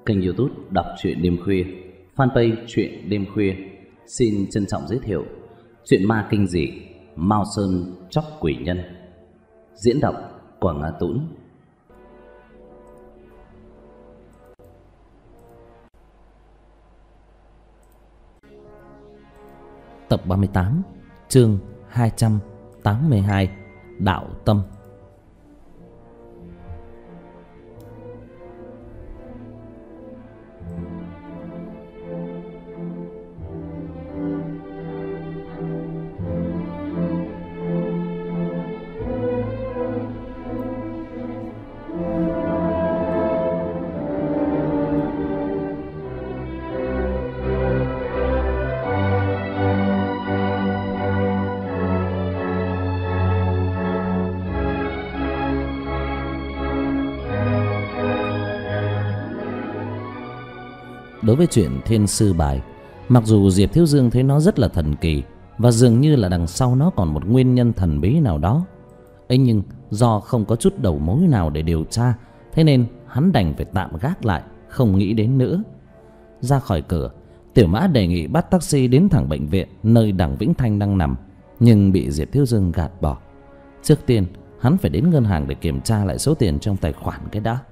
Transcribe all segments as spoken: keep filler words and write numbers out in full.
Kênh YouTube đọc truyện đêm khuya, fanpage truyện đêm khuya xin trân trọng giới thiệu truyện ma kinh dị Mao Sơn Chóc Quỷ Nhân. Diễn đọc Quảng Ngã Tũng. Tập ba mươi tám, chương hai trăm tám mươi hai, Đạo Tâm. Đối với chuyện Thiên Sư Bài, mặc dù Diệp Thiếu Dương thấy nó rất là thần kỳ và dường như là đằng sau nó còn một nguyên nhân thần bí nào đó, ấy nhưng do không có chút đầu mối nào để điều tra, thế nên hắn đành phải tạm gác lại, không nghĩ đến nữa. Ra khỏi cửa, Tiểu Mã đề nghị bắt taxi đến thẳng bệnh viện nơi Đằng Vĩnh Thanh đang nằm, nhưng bị Diệp Thiếu Dương gạt bỏ. Trước tiên hắn phải đến ngân hàng để kiểm tra lại số tiền trong tài khoản cái đã.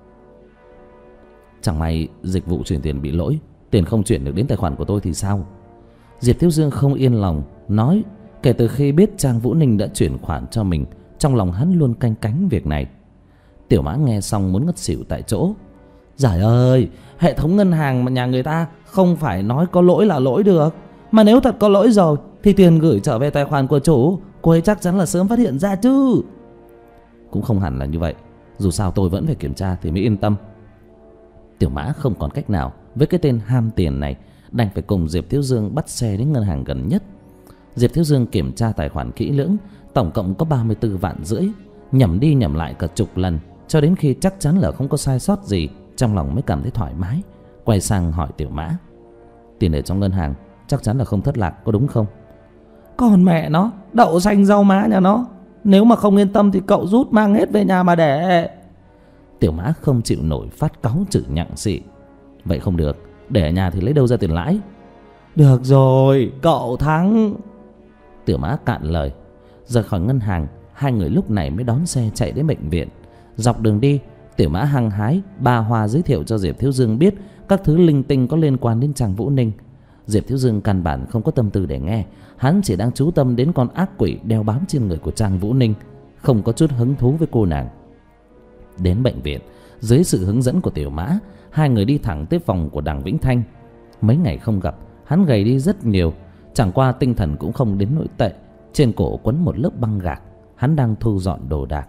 Chẳng may dịch vụ chuyển tiền bị lỗi, tiền không chuyển được đến tài khoản của tôi thì sao? Diệp Thiếu Dương không yên lòng, nói kể từ khi biết Trang Vũ Ninh đã chuyển khoản cho mình, trong lòng hắn luôn canh cánh việc này. Tiểu Mã nghe xong muốn ngất xỉu tại chỗ. Giời ơi, hệ thống ngân hàng mà nhà người ta không phải nói có lỗi là lỗi được. Mà nếu thật có lỗi rồi thì tiền gửi trở về tài khoản của chủ, cô ấy chắc chắn là sớm phát hiện ra chứ. Cũng không hẳn là như vậy, dù sao tôi vẫn phải kiểm tra thì mới yên tâm. Tiểu Mã không còn cách nào với cái tên ham tiền này, đành phải cùng Diệp Thiếu Dương bắt xe đến ngân hàng gần nhất. Diệp Thiếu Dương kiểm tra tài khoản kỹ lưỡng, tổng cộng có ba mươi tư vạn rưỡi, nhẩm đi nhẩm lại cả chục lần, cho đến khi chắc chắn là không có sai sót gì, trong lòng mới cảm thấy thoải mái. Quay sang hỏi Tiểu Mã: tiền ở trong ngân hàng chắc chắn là không thất lạc, có đúng không? Còn mẹ nó, đậu xanh rau má nhà nó, nếu mà không yên tâm thì cậu rút mang hết về nhà mà để. Tiểu Mã không chịu nổi, phát cáu chửi nhặng xị: vậy không được, để ở nhà thì lấy đâu ra tiền lãi? Được rồi, cậu thắng. Tiểu Mã cạn lời. Rời khỏi ngân hàng, hai người lúc này mới đón xe chạy đến bệnh viện. Dọc đường đi, Tiểu Mã hăng hái ba hoa giới thiệu cho Diệp Thiếu Dương biết các thứ linh tinh có liên quan đến Trang Vũ Ninh. Diệp Thiếu Dương căn bản không có tâm tư để nghe, hắn chỉ đang chú tâm đến con ác quỷ đeo bám trên người của Trang Vũ Ninh, không có chút hứng thú với cô nàng. Đến bệnh viện, dưới sự hướng dẫn của Tiểu Mã, hai người đi thẳng tới phòng của Đằng Vĩnh Thanh. Mấy ngày không gặp, hắn gầy đi rất nhiều, chẳng qua tinh thần cũng không đến nỗi tệ. Trên cổ quấn một lớp băng gạc, hắn đang thu dọn đồ đạc.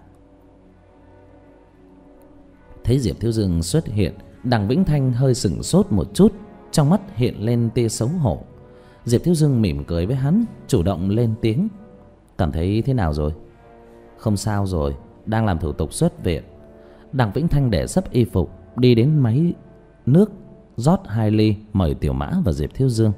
Thấy Diệp Thiếu Dương xuất hiện, Đằng Vĩnh Thanh hơi sửng sốt một chút, trong mắt hiện lên tia xấu hổ. Diệp Thiếu Dương mỉm cười với hắn, chủ động lên tiếng: cảm thấy thế nào rồi? Không sao rồi, đang làm thủ tục xuất viện. Đằng Vĩnh Thanh để sấp y phục, đi đến máy nước, rót hai ly, mời Tiểu Mã và Diệp Thiếu Dương.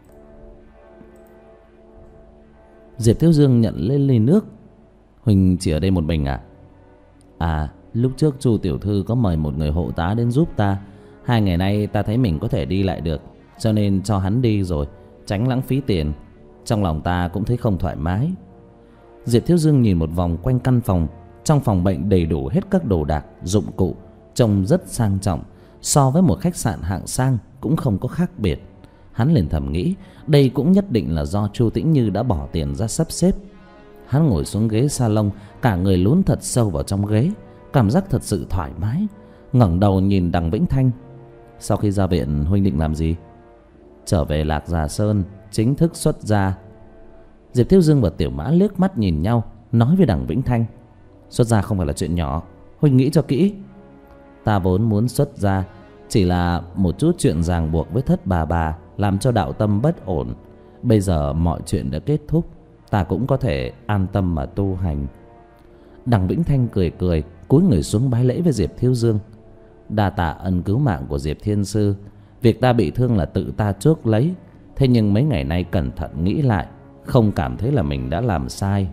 Diệp Thiếu Dương nhận lên ly nước. Huỳnh chỉ ở đây một mình à? À, lúc trước Chu tiểu thư có mời một người hộ tá đến giúp ta. Hai ngày nay ta thấy mình có thể đi lại được, cho nên cho hắn đi rồi, tránh lãng phí tiền. Trong lòng ta cũng thấy không thoải mái. Diệp Thiếu Dương nhìn một vòng quanh căn phòng. Trong phòng bệnh đầy đủ hết các đồ đạc, dụng cụ, trông rất sang trọng, so với một khách sạn hạng sang cũng không có khác biệt. Hắn liền thầm nghĩ đây cũng nhất định là do Chu Tĩnh Như đã bỏ tiền ra sắp xếp. Hắn ngồi xuống ghế salon, cả người lún thật sâu vào trong ghế, cảm giác thật sự thoải mái. Ngẩng đầu nhìn Đằng Vĩnh Thanh: sau khi ra viện huynh định làm gì? Trở về Lạc Già Sơn, chính thức xuất gia. Diệp Thiếu Dương và Tiểu Mã liếc mắt nhìn nhau, nói với Đằng Vĩnh Thanh: xuất gia không phải là chuyện nhỏ, huynh nghĩ cho kỹ. Ta vốn muốn xuất gia, chỉ là một chút chuyện ràng buộc với Thất Bà Bà làm cho đạo tâm bất ổn. Bây giờ mọi chuyện đã kết thúc, ta cũng có thể an tâm mà tu hành. Đằng Vĩnh Thanh cười cười, cúi người xuống bái lễ với Diệp Thiếu Dương: đa tạ ân cứu mạng của Diệp Thiên Sư. Việc ta bị thương là tự ta chuốc lấy, thế nhưng mấy ngày nay cẩn thận nghĩ lại, không cảm thấy là mình đã làm sai.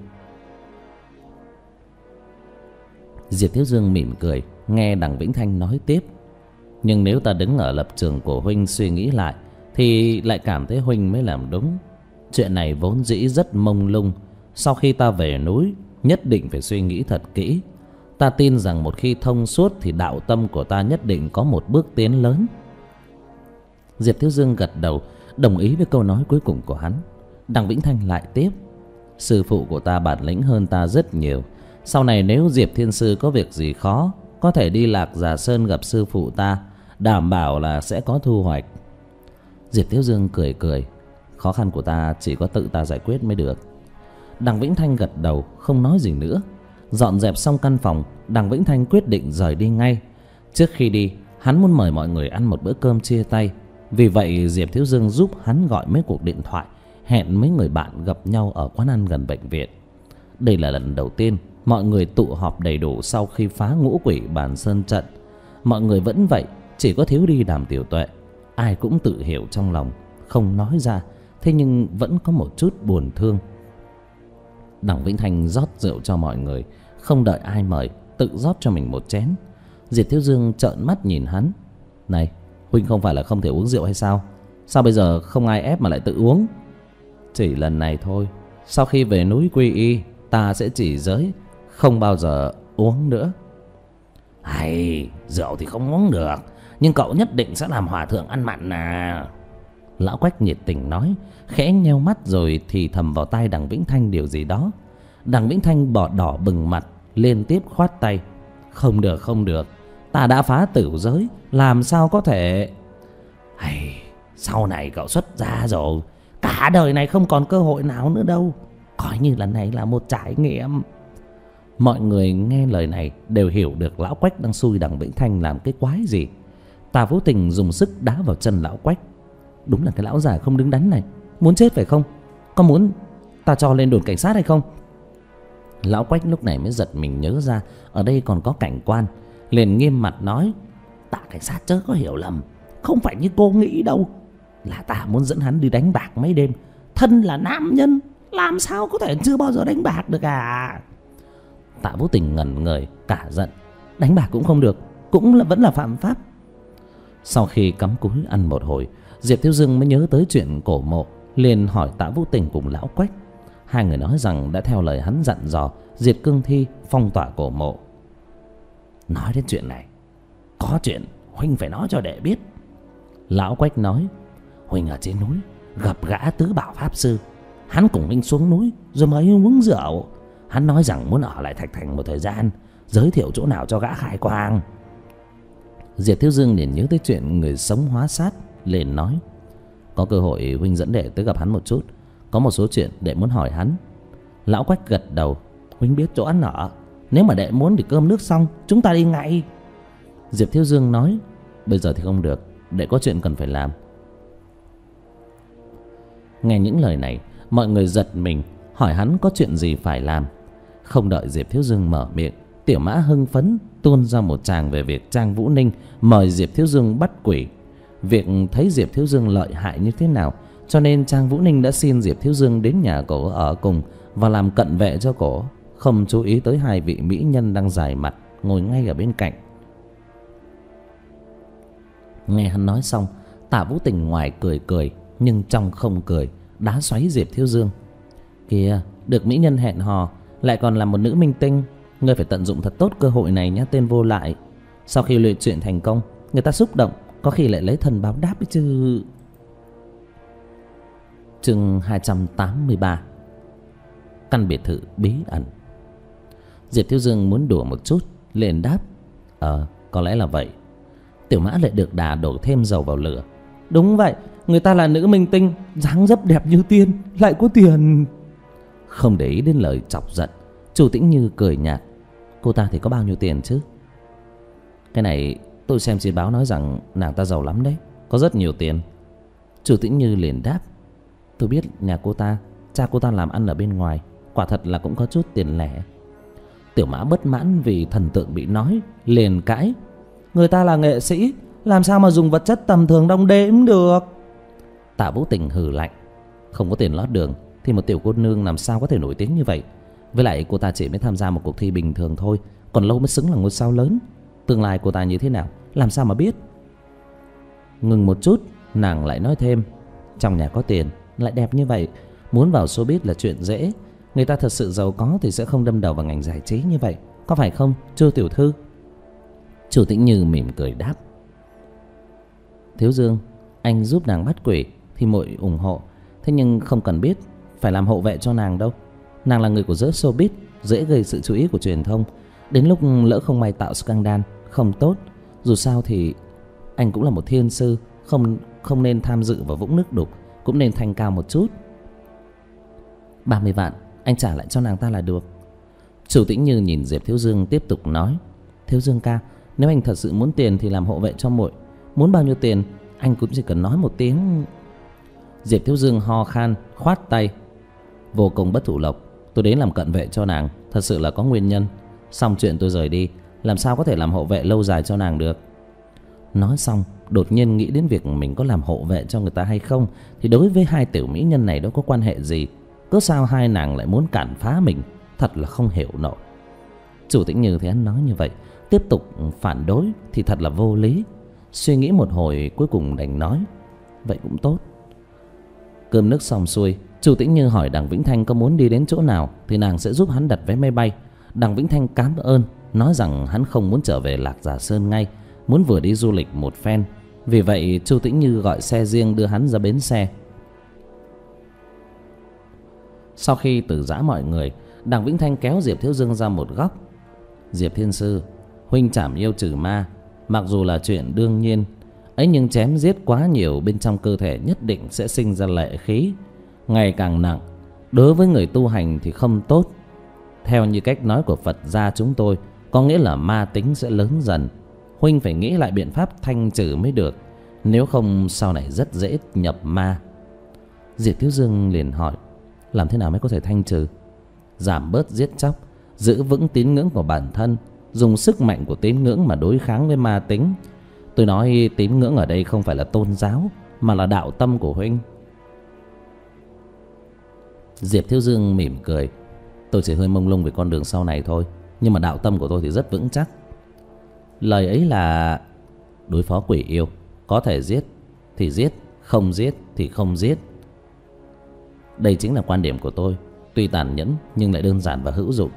Diệp Thiếu Dương mỉm cười, nghe Đằng Vĩnh Thanh nói tiếp: Nhưng nếu ta đứng ở lập trường của huynh suy nghĩ lại thì lại cảm thấy huynh mới làm đúng. Chuyện này vốn dĩ rất mông lung. Sau khi ta về núi nhất định phải suy nghĩ thật kỹ. Ta tin rằng một khi thông suốt thì đạo tâm của ta nhất định có một bước tiến lớn. Diệp Thiếu Dương gật đầu, đồng ý với câu nói cuối cùng của hắn. Đằng Vĩnh Thanh lại tiếp: sư phụ của ta bản lĩnh hơn ta rất nhiều. Sau này nếu Diệp Thiên Sư có việc gì khó, có thể đi Lạc Già Sơn gặp sư phụ ta, đảm bảo là sẽ có thu hoạch. Diệp Thiếu Dương cười cười: khó khăn của ta chỉ có tự ta giải quyết mới được. Đằng Vĩnh Thanh gật đầu, không nói gì nữa. Dọn dẹp xong căn phòng, Đằng Vĩnh Thanh quyết định rời đi ngay. Trước khi đi, hắn muốn mời mọi người ăn một bữa cơm chia tay. Vì vậy Diệp Thiếu Dương giúp hắn gọi mấy cuộc điện thoại, hẹn mấy người bạn gặp nhau ở quán ăn gần bệnh viện. Đây là lần đầu tiên mọi người tụ họp đầy đủ sau khi phá ngũ quỷ bàn sơn trận. Mọi người vẫn vậy, chỉ có thiếu đi Đàm Tiểu Tuệ. Ai cũng tự hiểu trong lòng, không nói ra, thế nhưng vẫn có một chút buồn thương. Đằng Vĩnh Thanh rót rượu cho mọi người, không đợi ai mời, tự rót cho mình một chén. Diệp Thiếu Dương trợn mắt nhìn hắn: này, huynh không phải là không thể uống rượu hay sao? Sao bây giờ không ai ép mà lại tự uống? Chỉ lần này thôi. Sau khi về núi quy y, ta sẽ chỉ giới, không bao giờ uống nữa. Hay, rượu thì không uống được, nhưng cậu nhất định sẽ làm hòa thượng ăn mặn à? Lão Quách nhiệt tình nói, khẽ nheo mắt rồi thì thầm vào tai Đằng Vĩnh Thanh điều gì đó. Đằng Vĩnh Thanh bỏ đỏ bừng mặt, liên tiếp khoát tay: không được, không được, ta đã phá tử giới, làm sao có thể. Hay, sau này cậu xuất gia rồi, cả đời này không còn cơ hội nào nữa đâu, coi như lần này là một trải nghiệm. Mọi người nghe lời này đều hiểu được Lão Quách đang xui Đằng Vĩnh Thanh làm cái quái gì. Tà Vũ Tình dùng sức đá vào chân Lão Quách: đúng là cái lão già không đứng đắn này, muốn chết phải không? Có muốn ta cho lên đồn cảnh sát hay không? Lão Quách lúc này mới giật mình nhớ ra ở đây còn có cảnh quan, liền nghiêm mặt nói: tạ cảnh sát chớ có hiểu lầm, không phải như cô nghĩ đâu, là ta muốn dẫn hắn đi đánh bạc mấy đêm. Thân là nam nhân, làm sao có thể chưa bao giờ đánh bạc được à? Tạ Vũ Tình ngẩn người cả giận: đánh bạc cũng không được, cũng là vẫn là phạm pháp. Sau khi cắm cúi ăn một hồi, Diệp Thiếu Dương mới nhớ tới chuyện cổ mộ, liền hỏi Tạ Vũ Tình cùng Lão Quách. Hai người nói rằng đã theo lời hắn dặn dò diệt cương thi, phong tỏa cổ mộ. Nói đến chuyện này, có chuyện huynh phải nói cho đệ biết. Lão Quách nói: huynh ở trên núi gặp gã Tứ Bảo Pháp Sư, hắn cùng huynh xuống núi rồi mới uống rượu. Hắn nói rằng muốn ở lại Thạch Thành một thời gian, giới thiệu chỗ nào cho gã khai quang. Diệp Thiếu Dương liền nhớ tới chuyện người sống hóa sát, liền nói: có cơ hội huynh dẫn đệ tới gặp hắn một chút, có một số chuyện đệ muốn hỏi hắn. Lão Quách gật đầu: huynh biết chỗ ăn ở, nếu mà đệ muốn thì cơm nước xong chúng ta đi ngay. Diệp Thiếu Dương nói: bây giờ thì không được, đệ có chuyện cần phải làm. Nghe những lời này, mọi người giật mình, hỏi hắn có chuyện gì phải làm. Không đợi Diệp Thiếu Dương mở miệng, Tiểu Mã hưng phấn tuôn ra một tràng về việc Trang Vũ Ninh mời Diệp Thiếu Dương bắt quỷ. Việc thấy Diệp Thiếu Dương lợi hại như thế nào, cho nên Trang Vũ Ninh đã xin Diệp Thiếu Dương đến nhà cổ ở cùng và làm cận vệ cho cổ, không chú ý tới hai vị mỹ nhân đang dài mặt ngồi ngay ở bên cạnh. Nghe hắn nói xong, Tạ Vũ Tình ngoài cười cười nhưng trong không cười, đá xoáy Diệp Thiếu Dương: kìa, được mỹ nhân hẹn hò, lại còn là một nữ minh tinh, ngươi phải tận dụng thật tốt cơ hội này nhé tên vô lại. Sau khi luyện chuyện thành công, người ta xúc động, có khi lại lấy thần báo đáp ấy chứ. Chương hai trăm tám mươi ba. Căn biệt thự bí ẩn. Diệp Thiếu Dương muốn đùa một chút, liền đáp: Ờ, có lẽ là vậy. Tiểu Mã lại được đà đổ thêm dầu vào lửa: đúng vậy, người ta là nữ minh tinh, dáng dấp đẹp như tiên, lại có tiền. Không để ý đến lời chọc giận, Chu Tĩnh Như cười nhạt: cô ta thì có bao nhiêu tiền chứ? Cái này tôi xem trên báo nói rằng nàng ta giàu lắm đấy, có rất nhiều tiền. Chu Tĩnh Như liền đáp: tôi biết nhà cô ta, cha cô ta làm ăn ở bên ngoài, quả thật là cũng có chút tiền lẻ. Tiểu Mã bất mãn vì thần tượng bị nói, liền cãi: người ta là nghệ sĩ, làm sao mà dùng vật chất tầm thường đong đếm được? Tạ Vũ Tình hừ lạnh: không có tiền lót đường thì một tiểu cô nương làm sao có thể nổi tiếng như vậy? Với lại cô ta chỉ mới tham gia một cuộc thi bình thường thôi, còn lâu mới xứng là ngôi sao lớn. Tương lai cô ta như thế nào làm sao mà biết? Ngừng một chút, nàng lại nói thêm: trong nhà có tiền, lại đẹp như vậy, muốn vào showbiz là chuyện dễ. Người ta thật sự giàu có thì sẽ không đâm đầu vào ngành giải trí như vậy, có phải không Chu tiểu thư? Chu Tĩnh Như mỉm cười đáp: Thiếu Dương, anh giúp nàng bắt quỷ thì muội ủng hộ. Thế nhưng không cần biết phải làm hộ vệ cho nàng đâu. Nàng là người của giới showbiz, dễ gây sự chú ý của truyền thông. Đến lúc lỡ không may tạo scandal không tốt. Dù sao thì anh cũng là một thiên sư, Không không nên tham dự vào vũng nước đục, cũng nên thanh cao một chút. Ba mươi vạn anh trả lại cho nàng ta là được. Chủ Tĩnh Như nhìn Diệp Thiếu Dương tiếp tục nói: Thiếu Dương ca, nếu anh thật sự muốn tiền thì làm hộ vệ cho muội. Muốn bao nhiêu tiền anh cũng chỉ cần nói một tiếng. Diệp Thiếu Dương ho khan khoát tay: Vô cùng bất thủ lộc, tôi đến làm cận vệ cho nàng thật sự là có nguyên nhân. Xong chuyện tôi rời đi, làm sao có thể làm hộ vệ lâu dài cho nàng được. Nói xong đột nhiên nghĩ đến việc mình có làm hộ vệ cho người ta hay không, thì đối với hai tiểu mỹ nhân này đâu có quan hệ gì. Cớ sao hai nàng lại muốn cản phá mình, thật là không hiểu nổi. Chủ Tĩnh Như thấy hắn nói như vậy, tiếp tục phản đối thì thật là vô lý. Suy nghĩ một hồi cuối cùng đành nói: Vậy cũng tốt. Cơm nước xong xuôi, Chủ Tĩnh Như hỏi Đằng Vĩnh Thanh có muốn đi đến chỗ nào thì nàng sẽ giúp hắn đặt vé máy bay. Đằng Vĩnh Thanh cảm ơn, nói rằng hắn không muốn trở về Lạc Giả Sơn ngay, muốn vừa đi du lịch một phen. Vì vậy Chu Tĩnh Như gọi xe riêng đưa hắn ra bến xe. Sau khi từ giã mọi người, Đằng Vĩnh Thanh kéo Diệp Thiếu Dương ra một góc: Diệp Thiên Sư, huynh trảm yêu trừ ma, mặc dù là chuyện đương nhiên ấy, nhưng chém giết quá nhiều bên trong cơ thể nhất định sẽ sinh ra lệ khí, ngày càng nặng. Đối với người tu hành thì không tốt. Theo như cách nói của Phật gia chúng tôi, có nghĩa là ma tính sẽ lớn dần. Huynh phải nghĩ lại biện pháp thanh trừ mới được, nếu không sau này rất dễ nhập ma. Diệp Thiếu Dương liền hỏi: Làm thế nào mới có thể thanh trừ? Giảm bớt giết chóc, giữ vững tín ngưỡng của bản thân, dùng sức mạnh của tín ngưỡng mà đối kháng với ma tính. Tôi nói tín ngưỡng ở đây không phải là tôn giáo, mà là đạo tâm của huynh. Diệp Thiếu Dương mỉm cười: Tôi chỉ hơi mông lung về con đường sau này thôi, nhưng mà đạo tâm của tôi thì rất vững chắc. Lời ấy là đối phó quỷ yêu, có thể giết thì giết, không giết thì không giết. Đây chính là quan điểm của tôi, tuy tàn nhẫn nhưng lại đơn giản và hữu dụng.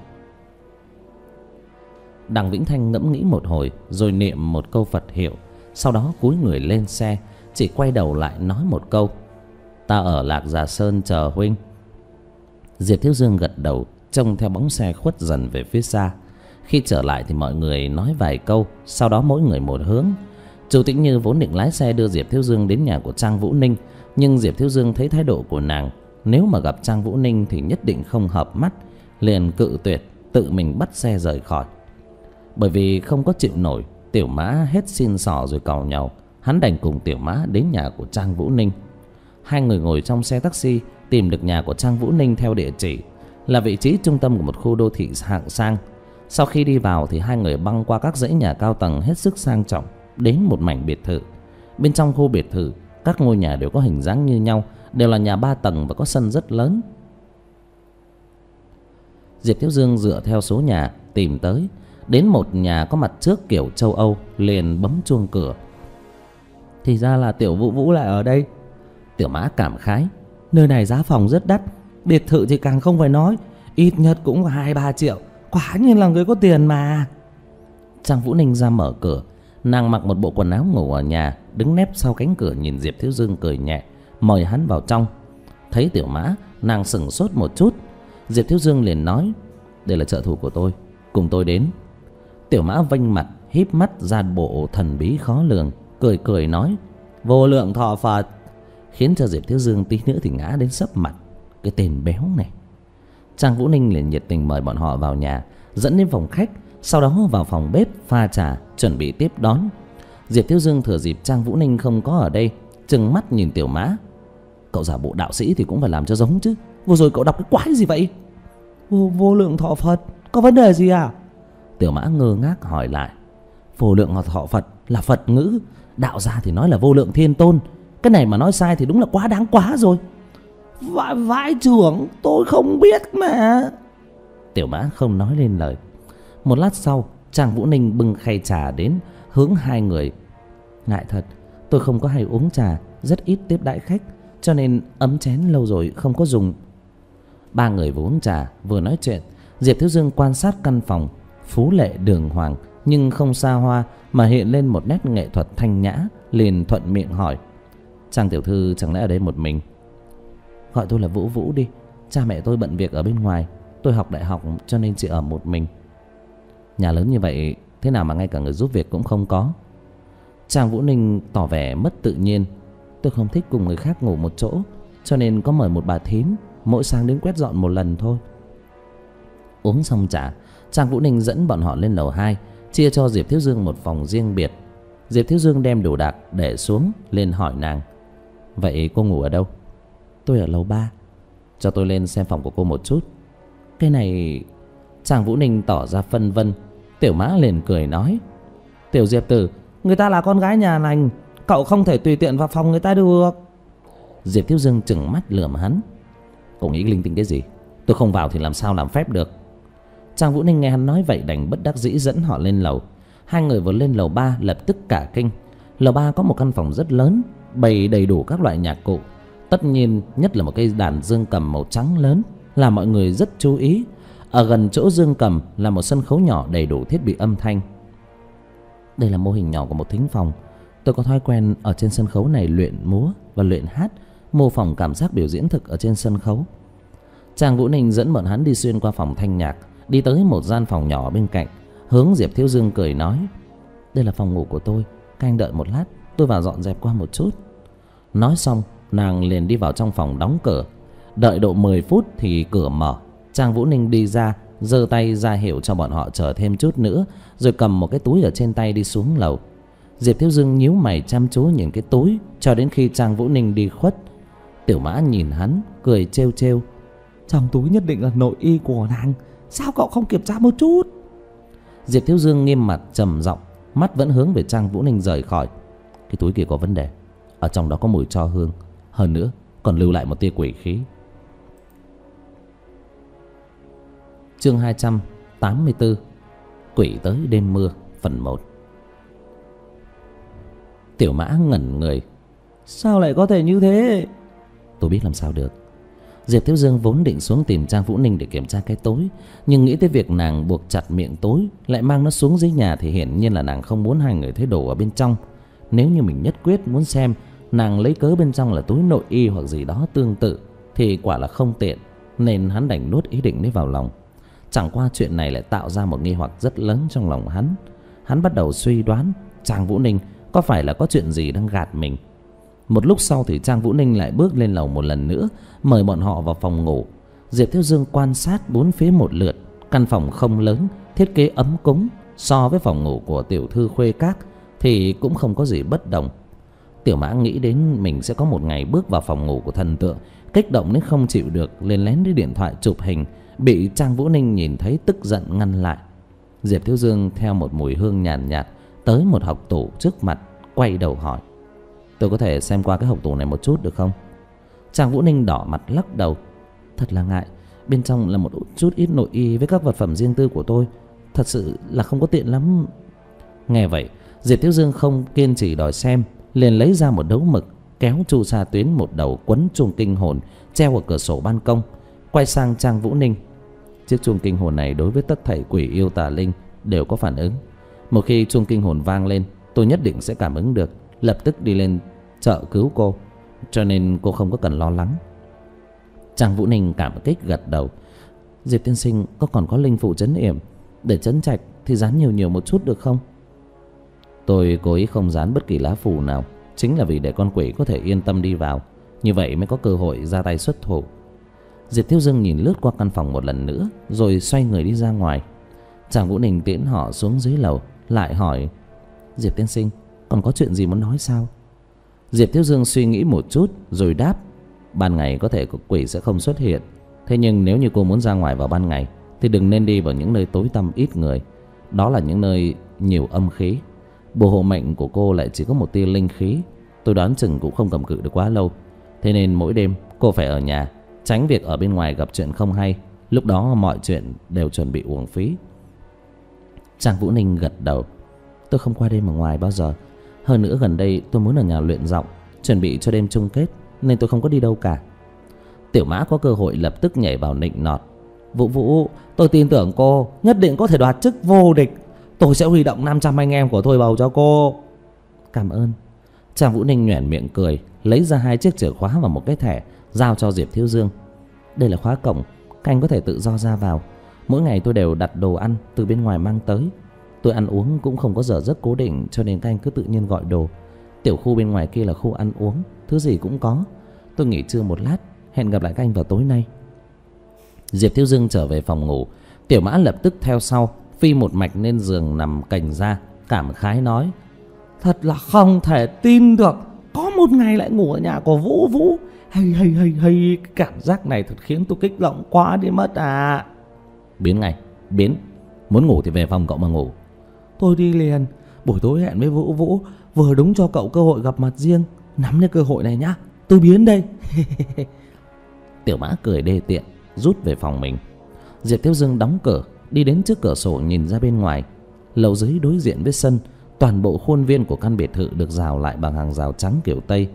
Đằng Vĩnh Thanh ngẫm nghĩ một hồi rồi niệm một câu Phật hiệu, sau đó cúi người lên xe, chỉ quay đầu lại nói một câu: Ta ở Lạc Giả Sơn chờ huynh. Diệp Thiếu Dương gật đầu, trông theo bóng xe khuất dần về phía xa. Khi trở lại thì mọi người nói vài câu, sau đó mỗi người một hướng. Chu Tĩnh Như vốn định lái xe đưa Diệp Thiếu Dương đến nhà của Trang Vũ Ninh, nhưng Diệp Thiếu Dương thấy thái độ của nàng, nếu mà gặp Trang Vũ Ninh thì nhất định không hợp mắt, liền cự tuyệt, tự mình bắt xe rời khỏi. Bởi vì không có chịu nổi Tiểu Mã hết xin xỏ rồi càu nhàu, hắn đành cùng Tiểu Mã đến nhà của Trang Vũ Ninh. Hai người ngồi trong xe taxi tìm được nhà của Trang Vũ Ninh theo địa chỉ, là vị trí trung tâm của một khu đô thị hạng sang. Sau khi đi vào thì hai người băng qua các dãy nhà cao tầng hết sức sang trọng, đến một mảnh biệt thự. Bên trong khu biệt thự, các ngôi nhà đều có hình dáng như nhau, đều là nhà ba tầng và có sân rất lớn. Diệp Thiếu Dương dựa theo số nhà tìm tới, đến một nhà có mặt trước kiểu châu Âu, liền bấm chuông cửa. Thì ra là Tiểu Vũ Vũ lại ở đây. Tiểu Mã cảm khái: Nơi này giá phòng rất đắt, biệt thự thì càng không phải nói, ít nhất cũng hai ba triệu. Quả nhiên là người có tiền mà. Trang Vũ Ninh ra mở cửa. Nàng mặc một bộ quần áo ngủ ở nhà, đứng nép sau cánh cửa nhìn Diệp Thiếu Dương cười nhẹ, mời hắn vào trong. Thấy Tiểu Mã, nàng sửng sốt một chút. Diệp Thiếu Dương liền nói: Đây là trợ thủ của tôi, cùng tôi đến. Tiểu Mã vênh mặt, híp mắt ra bộ thần bí khó lường, cười cười nói: Vô lượng thọ Phật. Khiến cho Diệp Thiếu Dương tí nữa thì ngã đến sấp mặt. Cái tên béo này. Trang Vũ Ninh liền nhiệt tình mời bọn họ vào nhà, dẫn đến phòng khách, sau đó vào phòng bếp pha trà, chuẩn bị tiếp đón. Diệp Thiếu Dương thừa dịp Trang Vũ Ninh không có ở đây, trừng mắt nhìn Tiểu Mã: Cậu giả bộ đạo sĩ thì cũng phải làm cho giống chứ, vừa rồi cậu đọc cái quái gì vậy? Vô, vô lượng thọ Phật, có vấn đề gì à? Tiểu Mã ngơ ngác hỏi lại. Vô lượng thọ Phật là Phật ngữ, đạo gia thì nói là vô lượng thiên tôn. Cái này mà nói sai thì đúng là quá đáng quá rồi. Vãi, vãi trưởng, tôi không biết mà. Tiểu Mã không nói lên lời. Một lát sau, Trang Vũ Ninh bưng khay trà đến, hướng hai người: Ngại thật, Tôi không có hay uống trà, rất ít tiếp đãi khách, cho nên ấm chén lâu rồi không có dùng. Ba người vừa uống trà vừa nói chuyện. Diệp Thiếu Dương quan sát căn phòng phú lệ đường hoàng nhưng không xa hoa, mà hiện lên một nét nghệ thuật thanh nhã, liền thuận miệng hỏi: Trang tiểu thư chẳng lẽ ở đây một mình? Gọi tôi là Vũ Vũ đi. Cha mẹ tôi bận việc ở bên ngoài, tôi học đại học cho nên chỉ ở một mình. Nhà lớn như vậy, thế nào mà ngay cả người giúp việc cũng không có? Trang Vũ Ninh tỏ vẻ mất tự nhiên. Tôi không thích cùng người khác ngủ một chỗ, cho nên có mời một bà thím, mỗi sáng đến quét dọn một lần thôi. Uống xong trà, Trang Vũ Ninh dẫn bọn họ lên lầu hai, chia cho Diệp Thiếu Dương một phòng riêng biệt. Diệp Thiếu Dương đem đồ đạc để xuống, lên hỏi nàng: Vậy cô ngủ ở đâu? Tôi ở lầu ba. Cho tôi lên xem phòng của cô một chút. Cái này... Trang Vũ Ninh tỏ ra phân vân. Tiểu Mã liền cười nói: Tiểu Diệp tử, người ta là con gái nhà lành, cậu không thể tùy tiện vào phòng người ta được. Diệp Thiếu Dương trừng mắt lườm hắn: Cậu nghĩ linh tinh cái gì? Tôi không vào thì làm sao làm phép được? Trang Vũ Ninh nghe hắn nói vậy đành bất đắc dĩ dẫn họ lên lầu. Hai người vừa lên lầu ba lập tức cả kinh. Lầu ba có một căn phòng rất lớn, bày đầy đủ các loại nhạc cụ. Tất nhiên nhất là một cây đàn dương cầm màu trắng lớn, làm mọi người rất chú ý. Ở gần chỗ dương cầm là một sân khấu nhỏ đầy đủ thiết bị âm thanh. Đây là mô hình nhỏ của một thính phòng. Tôi có thói quen ở trên sân khấu này luyện múa và luyện hát, mô phỏng cảm giác biểu diễn thực ở trên sân khấu. Trang Vũ Ninh dẫn bọn hắn đi xuyên qua phòng thanh nhạc, đi tới một gian phòng nhỏ bên cạnh, hướng Diệp Thiếu Dương cười nói: Đây là phòng ngủ của tôi, các anh đợi một lát, tôi vào dọn dẹp qua một chút. Nói xong nàng liền đi vào trong phòng đóng cửa. Đợi độ mười phút thì cửa mở. Trang Vũ Ninh đi ra, giơ tay ra hiệu cho bọn họ chờ thêm chút nữa, rồi cầm một cái túi ở trên tay đi xuống lầu. Diệp Thiếu Dương nhíu mày chăm chú nhìn cái túi cho đến khi Trang Vũ Ninh đi khuất. Tiểu Mã nhìn hắn cười trêu trêu: Trong túi nhất định là nội y của nàng, sao cậu không kiểm tra một chút? Diệp Thiếu Dương nghiêm mặt trầm giọng, mắt vẫn hướng về Trang Vũ Ninh rời khỏi: Cái túi kia có vấn đề, ở trong đó có mùi tro hương, hơn nữa còn lưu lại một tia quỷ khí. Chương hai trăm tám mươi tư: Quỷ tới đêm mưa phần một. Tiểu Mã ngẩn người: Sao lại có thể như thế? Tôi biết làm sao được. Diệp Thiếu Dương vốn định xuống tìm Trang Vũ Ninh để kiểm tra cái túi, nhưng nghĩ tới việc nàng buộc chặt miệng túi lại mang nó xuống dưới nhà thì hiển nhiên là nàng không muốn hai người thấy đồ ở bên trong. Nếu như mình nhất quyết muốn xem nàng lấy cớ bên trong là túi nội y hoặc gì đó tương tự thì quả là không tiện, nên hắn đành nuốt ý định đấy vào lòng. Chẳng qua chuyện này lại tạo ra một nghi hoặc rất lớn trong lòng hắn. Hắn bắt đầu suy đoán Trang Vũ Ninh có phải là có chuyện gì đang gạt mình. Một lúc sau thì Trang Vũ Ninh lại bước lên lầu một lần nữa, mời bọn họ vào phòng ngủ. Diệp Thiếu Dương quan sát bốn phía một lượt. Căn phòng không lớn, thiết kế ấm cúng, so với phòng ngủ của tiểu thư Khuê Các thì cũng không có gì bất đồng. Tiểu Mã nghĩ đến mình sẽ có một ngày bước vào phòng ngủ của thần tượng, kích động đến không chịu được, lên lén lấy điện thoại chụp hình, bị Trang Vũ Ninh nhìn thấy tức giận ngăn lại. Diệp Thiếu Dương theo một mùi hương nhàn nhạt, nhạt tới một hộc tủ trước mặt, quay đầu hỏi: Tôi có thể xem qua cái hộc tủ này một chút được không? Trang Vũ Ninh đỏ mặt lắc đầu: Thật là ngại, bên trong là một chút ít nội y với các vật phẩm riêng tư của tôi, thật sự là không có tiện lắm. Nghe vậy, Diệp Thiếu Dương không kiên trì đòi xem, liền lấy ra một đấu mực, kéo chu sa tuyến một đầu quấn chuông kinh hồn treo ở cửa sổ ban công, quay sang Trang Vũ Ninh: Chiếc chuông kinh hồn này đối với tất thảy quỷ yêu tà linh đều có phản ứng. Một khi chuông kinh hồn vang lên, tôi nhất định sẽ cảm ứng được, lập tức đi lên trợ cứu cô, cho nên cô không có cần lo lắng. Trang Vũ Ninh cảm kích gật đầu: Diệp tiên sinh có còn có linh phụ trấn yểm, để trấn trạch thì dán nhiều nhiều một chút được không? Tôi cố ý không dán bất kỳ lá phù nào, chính là vì để con quỷ có thể yên tâm đi vào, như vậy mới có cơ hội ra tay xuất thủ. Diệp Thiếu Dương nhìn lướt qua căn phòng một lần nữa, rồi xoay người đi ra ngoài. Trang Vũ Ninh tiễn họ xuống dưới lầu, lại hỏi: Diệp tiên sinh, còn có chuyện gì muốn nói sao? Diệp Thiếu Dương suy nghĩ một chút rồi đáp: Ban ngày có thể quỷ sẽ không xuất hiện, thế nhưng nếu như cô muốn ra ngoài vào ban ngày thì đừng nên đi vào những nơi tối tăm ít người. Đó là những nơi nhiều âm khí. Bùa hộ mệnh của cô lại chỉ có một tia linh khí, tôi đoán chừng cũng không cầm cự được quá lâu. Thế nên mỗi đêm cô phải ở nhà, tránh việc ở bên ngoài gặp chuyện không hay, lúc đó mọi chuyện đều chuẩn bị uổng phí. Trang Vũ Ninh gật đầu: Tôi không qua đêm ở ngoài bao giờ, Hơn nữa gần đây tôi muốn ở nhà luyện giọng, chuẩn bị cho đêm chung kết, nên tôi không có đi đâu cả. Tiểu Mã có cơ hội lập tức nhảy vào nịnh nọt. Vũ Vũ, tôi tin tưởng cô nhất định có thể đoạt chức vô địch. Tôi sẽ huy động năm trăm anh em của tôi bầu cho cô. Cảm ơn. Trang Vũ Ninh nhoẻn miệng cười, lấy ra hai chiếc chìa khóa và một cái thẻ, giao cho Diệp Thiếu Dương. Đây là khóa cổng, các anh có thể tự do ra vào. Mỗi ngày tôi đều đặt đồ ăn từ bên ngoài mang tới. Tôi ăn uống cũng không có giờ giấc cố định, cho nên các anh cứ tự nhiên gọi đồ. Tiểu khu bên ngoài kia là khu ăn uống, thứ gì cũng có. Tôi nghỉ trưa một lát, hẹn gặp lại các anh vào tối nay. Diệp Thiếu Dương trở về phòng ngủ. Tiểu Mã lập tức theo sau, phi một mạch lên giường nằm cành ra, cảm khái nói: Thật là không thể tin được, có một ngày lại ngủ ở nhà của Vũ Vũ. Hay hay hay hay, cảm giác này thật khiến tôi kích động quá đi mất à. Biến ngay, biến. Muốn ngủ thì về phòng cậu mà ngủ. Tôi đi liền, buổi tối hẹn với Vũ Vũ, vừa đúng cho cậu cơ hội gặp mặt riêng. Nắm lấy cơ hội này nhá, tôi biến đây. Tiểu Mã cười đê tiện, rút về phòng mình. Diệp Thiếu Dương đóng cửa, đi đến trước cửa sổ nhìn ra bên ngoài. Lầu dưới đối diện với sân, toàn bộ khuôn viên của căn biệt thự được rào lại bằng hàng rào trắng kiểu Tây.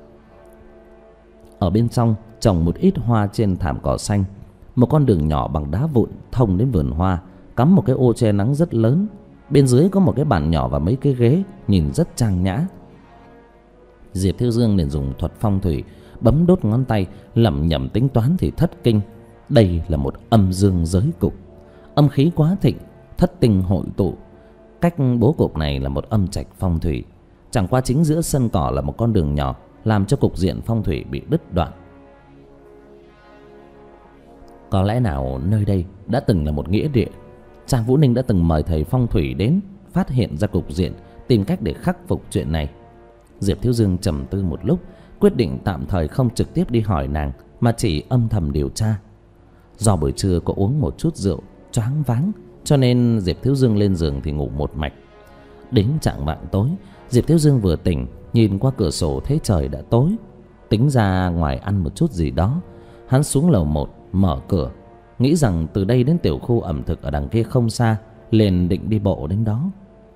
Ở bên trong trồng một ít hoa trên thảm cỏ xanh. Một con đường nhỏ bằng đá vụn thông đến vườn hoa, cắm một cái ô che nắng rất lớn. Bên dưới có một cái bàn nhỏ và mấy cái ghế, nhìn rất trang nhã. Diệp Thiếu Dương liền dùng thuật phong thủy, bấm đốt ngón tay, lẩm nhẩm tính toán thì thất kinh. Đây là một âm dương giới cục, âm khí quá thịnh, thất tinh hội tụ. Cách bố cục này là một âm trạch phong thủy. Chẳng qua chính giữa sân cỏ là một con đường nhỏ, làm cho cục diện phong thủy bị đứt đoạn. Có lẽ nào nơi đây đã từng là một nghĩa địa. Trang Vũ Ninh đã từng mời thầy phong thủy đến, phát hiện ra cục diện, tìm cách để khắc phục chuyện này. Diệp Thiếu Dương trầm tư một lúc, quyết định tạm thời không trực tiếp đi hỏi nàng, mà chỉ âm thầm điều tra. Do buổi trưa có uống một chút rượu, choáng váng, cho nên Diệp Thiếu Dương lên giường thì ngủ một mạch. Đến chạng vạng tối, Diệp Thiếu Dương vừa tỉnh, nhìn qua cửa sổ thấy trời đã tối. Tính ra ngoài ăn một chút gì đó, hắn xuống lầu một, mở cửa, nghĩ rằng từ đây đến tiểu khu ẩm thực ở đằng kia không xa, liền định đi bộ đến đó.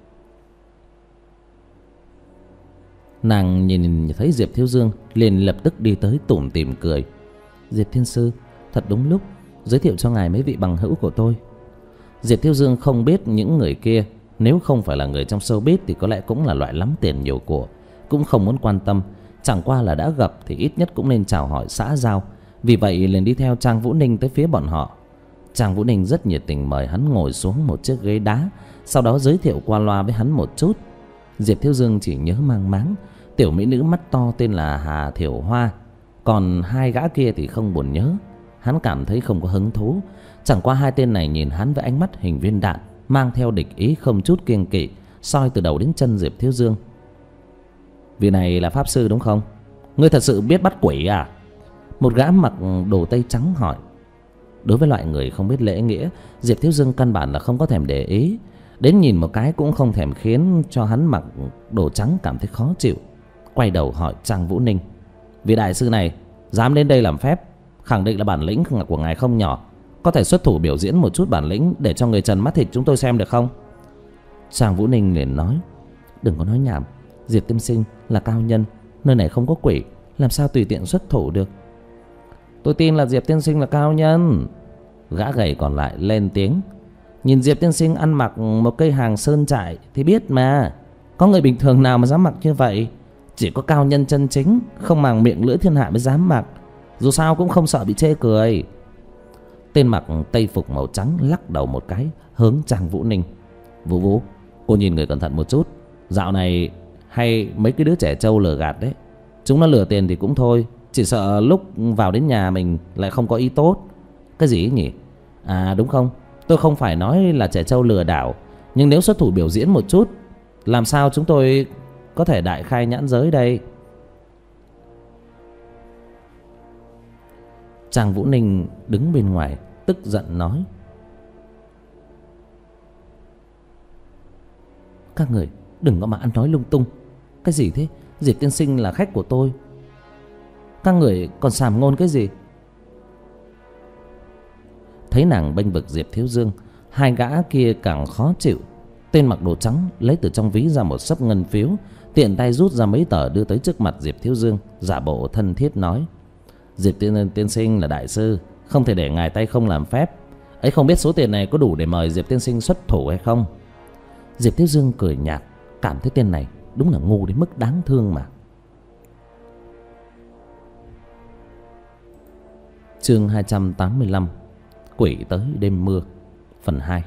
Nàng nhìn thấy Diệp Thiếu Dương liền lập tức đi tới tủm tỉm cười. Diệp Thiên Sư, thật đúng lúc, giới thiệu cho ngài mấy vị bằng hữu của tôi. Diệp Thiếu Dương không biết những người kia, nếu không phải là người trong showbiz thì có lẽ cũng là loại lắm tiền nhiều của, cũng không muốn quan tâm. Chẳng qua là đã gặp thì ít nhất cũng nên chào hỏi xã giao. Vì vậy liền đi theo Trang Vũ Ninh tới phía bọn họ. Trang Vũ Ninh rất nhiệt tình mời hắn ngồi xuống một chiếc ghế đá, sau đó giới thiệu qua loa với hắn một chút. Diệp Thiếu Dương chỉ nhớ mang máng tiểu mỹ nữ mắt to tên là Hà Thiểu Hoa, còn hai gã kia thì không buồn nhớ. Hắn cảm thấy không có hứng thú. Chẳng qua hai tên này nhìn hắn với ánh mắt hình viên đạn, mang theo địch ý không chút kiêng kỵ, soi từ đầu đến chân Diệp Thiếu Dương. Vị này là pháp sư đúng không? Ngươi thật sự biết bắt quỷ à? Một gã mặc đồ tây trắng hỏi. Đối với loại người không biết lễ nghĩa, Diệp Thiếu Dương căn bản là không có thèm để ý. Đến nhìn một cái cũng không thèm, khiến cho hắn mặc đồ trắng cảm thấy khó chịu. Quay đầu hỏi Trang Vũ Ninh. Vị đại sư này dám đến đây làm phép, khẳng định là bản lĩnh của ngài không nhỏ. Có thể xuất thủ biểu diễn một chút bản lĩnh để cho người trần mắt thịt chúng tôi xem được không? Trang Vũ Ninh liền nói. Đừng có nói nhảm, Diệp tiên sinh là cao nhân, nơi này không có quỷ, làm sao tùy tiện xuất thủ được. Tôi tin là Diệp tiên sinh là cao nhân. Gã gầy còn lại lên tiếng. Nhìn Diệp tiên sinh ăn mặc một cây hàng sơn trại thì biết mà, có người bình thường nào mà dám mặc như vậy. Chỉ có cao nhân chân chính, không màng miệng lưỡi thiên hạ mới dám mặc. Dù sao cũng không sợ bị chê cười. Tên mặc tây phục màu trắng lắc đầu một cái, hướng Trang Vũ Ninh. Vũ Vũ, cô nhìn người cẩn thận một chút. Dạo này hay mấy cái đứa trẻ trâu lừa gạt đấy. Chúng nó lừa tiền thì cũng thôi, chỉ sợ lúc vào đến nhà mình lại không có ý tốt. Cái gì nhỉ? À đúng không, tôi không phải nói là trẻ trâu lừa đảo, nhưng nếu xuất thủ biểu diễn một chút, làm sao chúng tôi có thể đại khai nhãn giới đây? Trang Vũ Ninh đứng bên ngoài tức giận nói. Các người đừng có mà ăn nói lung tung. Cái gì thế? Diệp tiên sinh là khách của tôi. Các người còn sàm ngôn cái gì? Thấy nàng bênh vực Diệp Thiếu Dương, hai gã kia càng khó chịu. Tên mặc đồ trắng lấy từ trong ví ra một xấp ngân phiếu, tiện tay rút ra mấy tờ đưa tới trước mặt Diệp Thiếu Dương, giả bộ thân thiết nói: Diệp tiên, tiên sinh là đại sư, không thể để ngài tay không làm phép. Ấy không biết số tiền này có đủ để mời Diệp tiên sinh xuất thủ hay không? Diệp Thiếu Dương cười nhạt, cảm thấy tên này đúng là ngu đến mức đáng thương mà. Chương hai trăm tám mươi lăm. Quỷ tới đêm mưa, phần hai.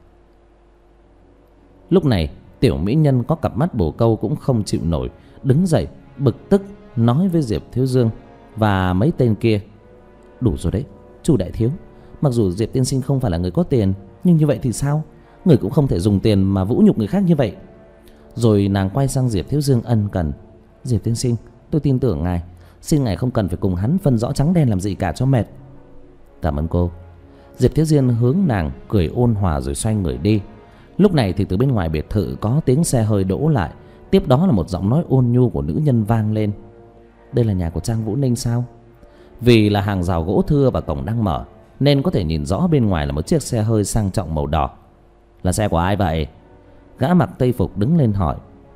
Lúc này tiểu mỹ nhân có cặp mắt bồ câu cũng không chịu nổi, đứng dậy bực tức nói với Diệp Thiếu Dương và mấy tên kia: Đủ rồi đấy, Chu đại thiếu, mặc dù Diệp tiên sinh không phải là người có tiền, nhưng như vậy thì sao? Người cũng không thể dùng tiền mà vũ nhục người khác như vậy. Rồi nàng quay sang Diệp Thiếu Dương ân cần: Diệp tiên sinh, tôi tin tưởng ngài, xin ngài không cần phải cùng hắn phân rõ trắng đen làm gì cả cho mệt. Cảm ơn cô. Diệp Thiếu Dương hướng nàng cười ôn hòa rồi xoay người đi. Lúc này thì từ bên ngoài biệt thự có tiếng xe hơi đỗ lại, tiếp đó là một giọng nói ôn nhu của nữ nhân vang lên: Đây là nhà của Trang Vũ Ninh sao? Vì là hàng rào gỗ thưa và cổng đang mở nên có thể nhìn rõ bên ngoài là một chiếc xe hơi sang trọng màu đỏ. Là xe của ai vậy? Gã mặc tây phục đứng lên hỏi.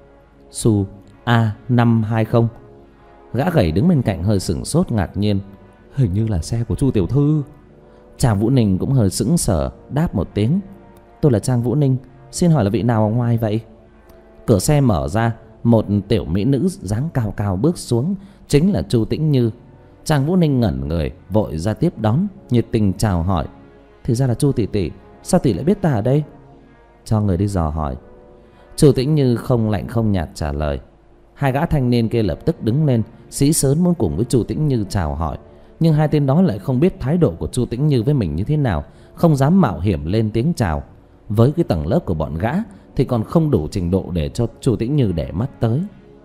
Su A năm hai không. Gã gầy đứng bên cạnh hơi sửng sốt ngạc nhiên: Hình như là xe của Chu tiểu thư. Trang Vũ Ninh cũng hơi sững sờ đáp một tiếng: Tôi là Trang Vũ Ninh, xin hỏi là vị nào ở ngoài vậy? Cửa xe mở ra, một tiểu mỹ nữ dáng cao cao bước xuống, chính là Chu Tĩnh Như. Trang Vũ Ninh ngẩn người vội ra tiếp đón, nhiệt tình chào hỏi: Thì ra là Chu tỷ tỷ, sao tỷ lại biết ta ở đây? Cho người đi dò hỏi. Chu Tĩnh Như không lạnh không nhạt trả lời. Hai gã thanh niên kia lập tức đứng lên xí xớn muốn cùng với Chu Tĩnh Như chào hỏi, nhưng hai tên đó lại không biết thái độ của Chu Tĩnh Như với mình như thế nào, không dám mạo hiểm lên tiếng chào. Với cái tầng lớp của bọn gã thì còn không đủ trình độ để cho Chu Tĩnh Như để mắt tới.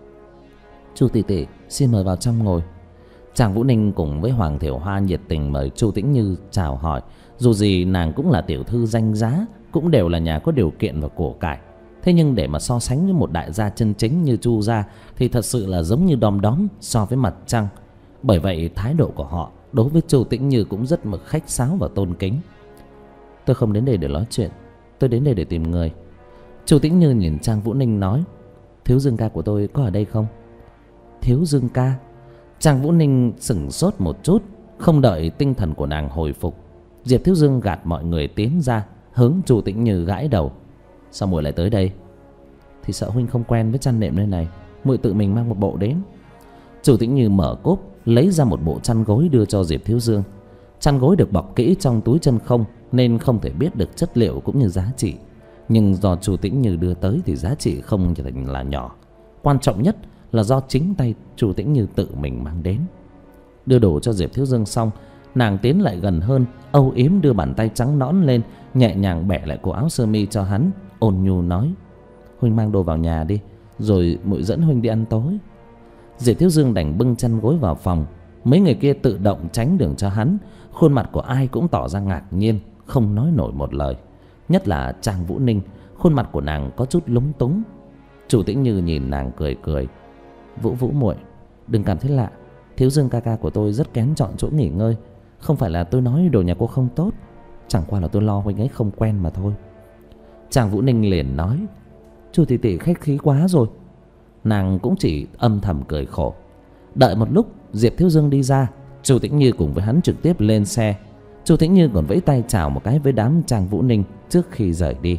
Chu tỷ tỷ, xin mời vào trong ngồi. Trang Vũ Ninh cùng với Hoàng Thiểu Hoa nhiệt tình mời Chu Tĩnh Như chào hỏi. Dù gì nàng cũng là tiểu thư danh giá, cũng đều là nhà có điều kiện và của cải. Thế nhưng để mà so sánh với một đại gia chân chính như Chu gia thì thật sự là giống như đom đóm so với mặt trăng. Bởi vậy thái độ của họ đối với Chu Tĩnh Như cũng rất mực khách sáo và tôn kính. Tôi không đến đây để nói chuyện, tôi đến đây để tìm người. Chu Tĩnh Như nhìn Trang Vũ Ninh nói: Thiếu Dương ca của tôi có ở đây không? Thiếu Dương ca? Trang Vũ Ninh sửng sốt một chút, không đợi tinh thần của nàng hồi phục. Diệp Thiếu Dương gạt mọi người tiến ra, hướng Chu Tĩnh Như gãi đầu: Sao muội lại tới đây? Thì sợ huynh không quen với chăn nệm nơi này, muội tự mình mang một bộ đến. Chu Tĩnh Như mở cốp lấy ra một bộ chăn gối đưa cho Diệp Thiếu Dương. Chăn gối được bọc kỹ trong túi chân không nên không thể biết được chất liệu cũng như giá trị, nhưng do Chu Tĩnh Như đưa tới thì giá trị không thành là nhỏ. Quan trọng nhất là do chính tay Chu Tĩnh Như tự mình mang đến. Đưa đồ cho Diệp Thiếu Dương xong, nàng tiến lại gần hơn, âu yếm đưa bàn tay trắng nõn lên, nhẹ nhàng bẻ lại cổ áo sơ mi cho hắn, ôn nhu nói: Huynh mang đồ vào nhà đi, rồi muội dẫn huynh đi ăn tối. Diệp Thiếu Dương đành bưng chăn gối vào phòng. Mấy người kia tự động tránh đường cho hắn. Khuôn mặt của ai cũng tỏ ra ngạc nhiên, không nói nổi một lời. Nhất là Trang Vũ Ninh, khuôn mặt của nàng có chút lúng túng. Chu Tĩnh Như nhìn nàng cười cười: Vũ Vũ muội, đừng cảm thấy lạ, Thiếu Dương ca ca của tôi rất kén chọn chỗ nghỉ ngơi. Không phải là tôi nói đồ nhà cô không tốt, chẳng qua là tôi lo huynh ấy không quen mà thôi. Trang Vũ Ninh liền nói: Chu tỷ tỷ khách khí quá rồi. Nàng cũng chỉ âm thầm cười khổ. Đợi một lúc Diệp Thiếu Dương đi ra, Chu Tĩnh Như cùng với hắn trực tiếp lên xe. Chu Tĩnh Như còn vẫy tay chào một cái với đám Trang Vũ Ninh trước khi rời đi.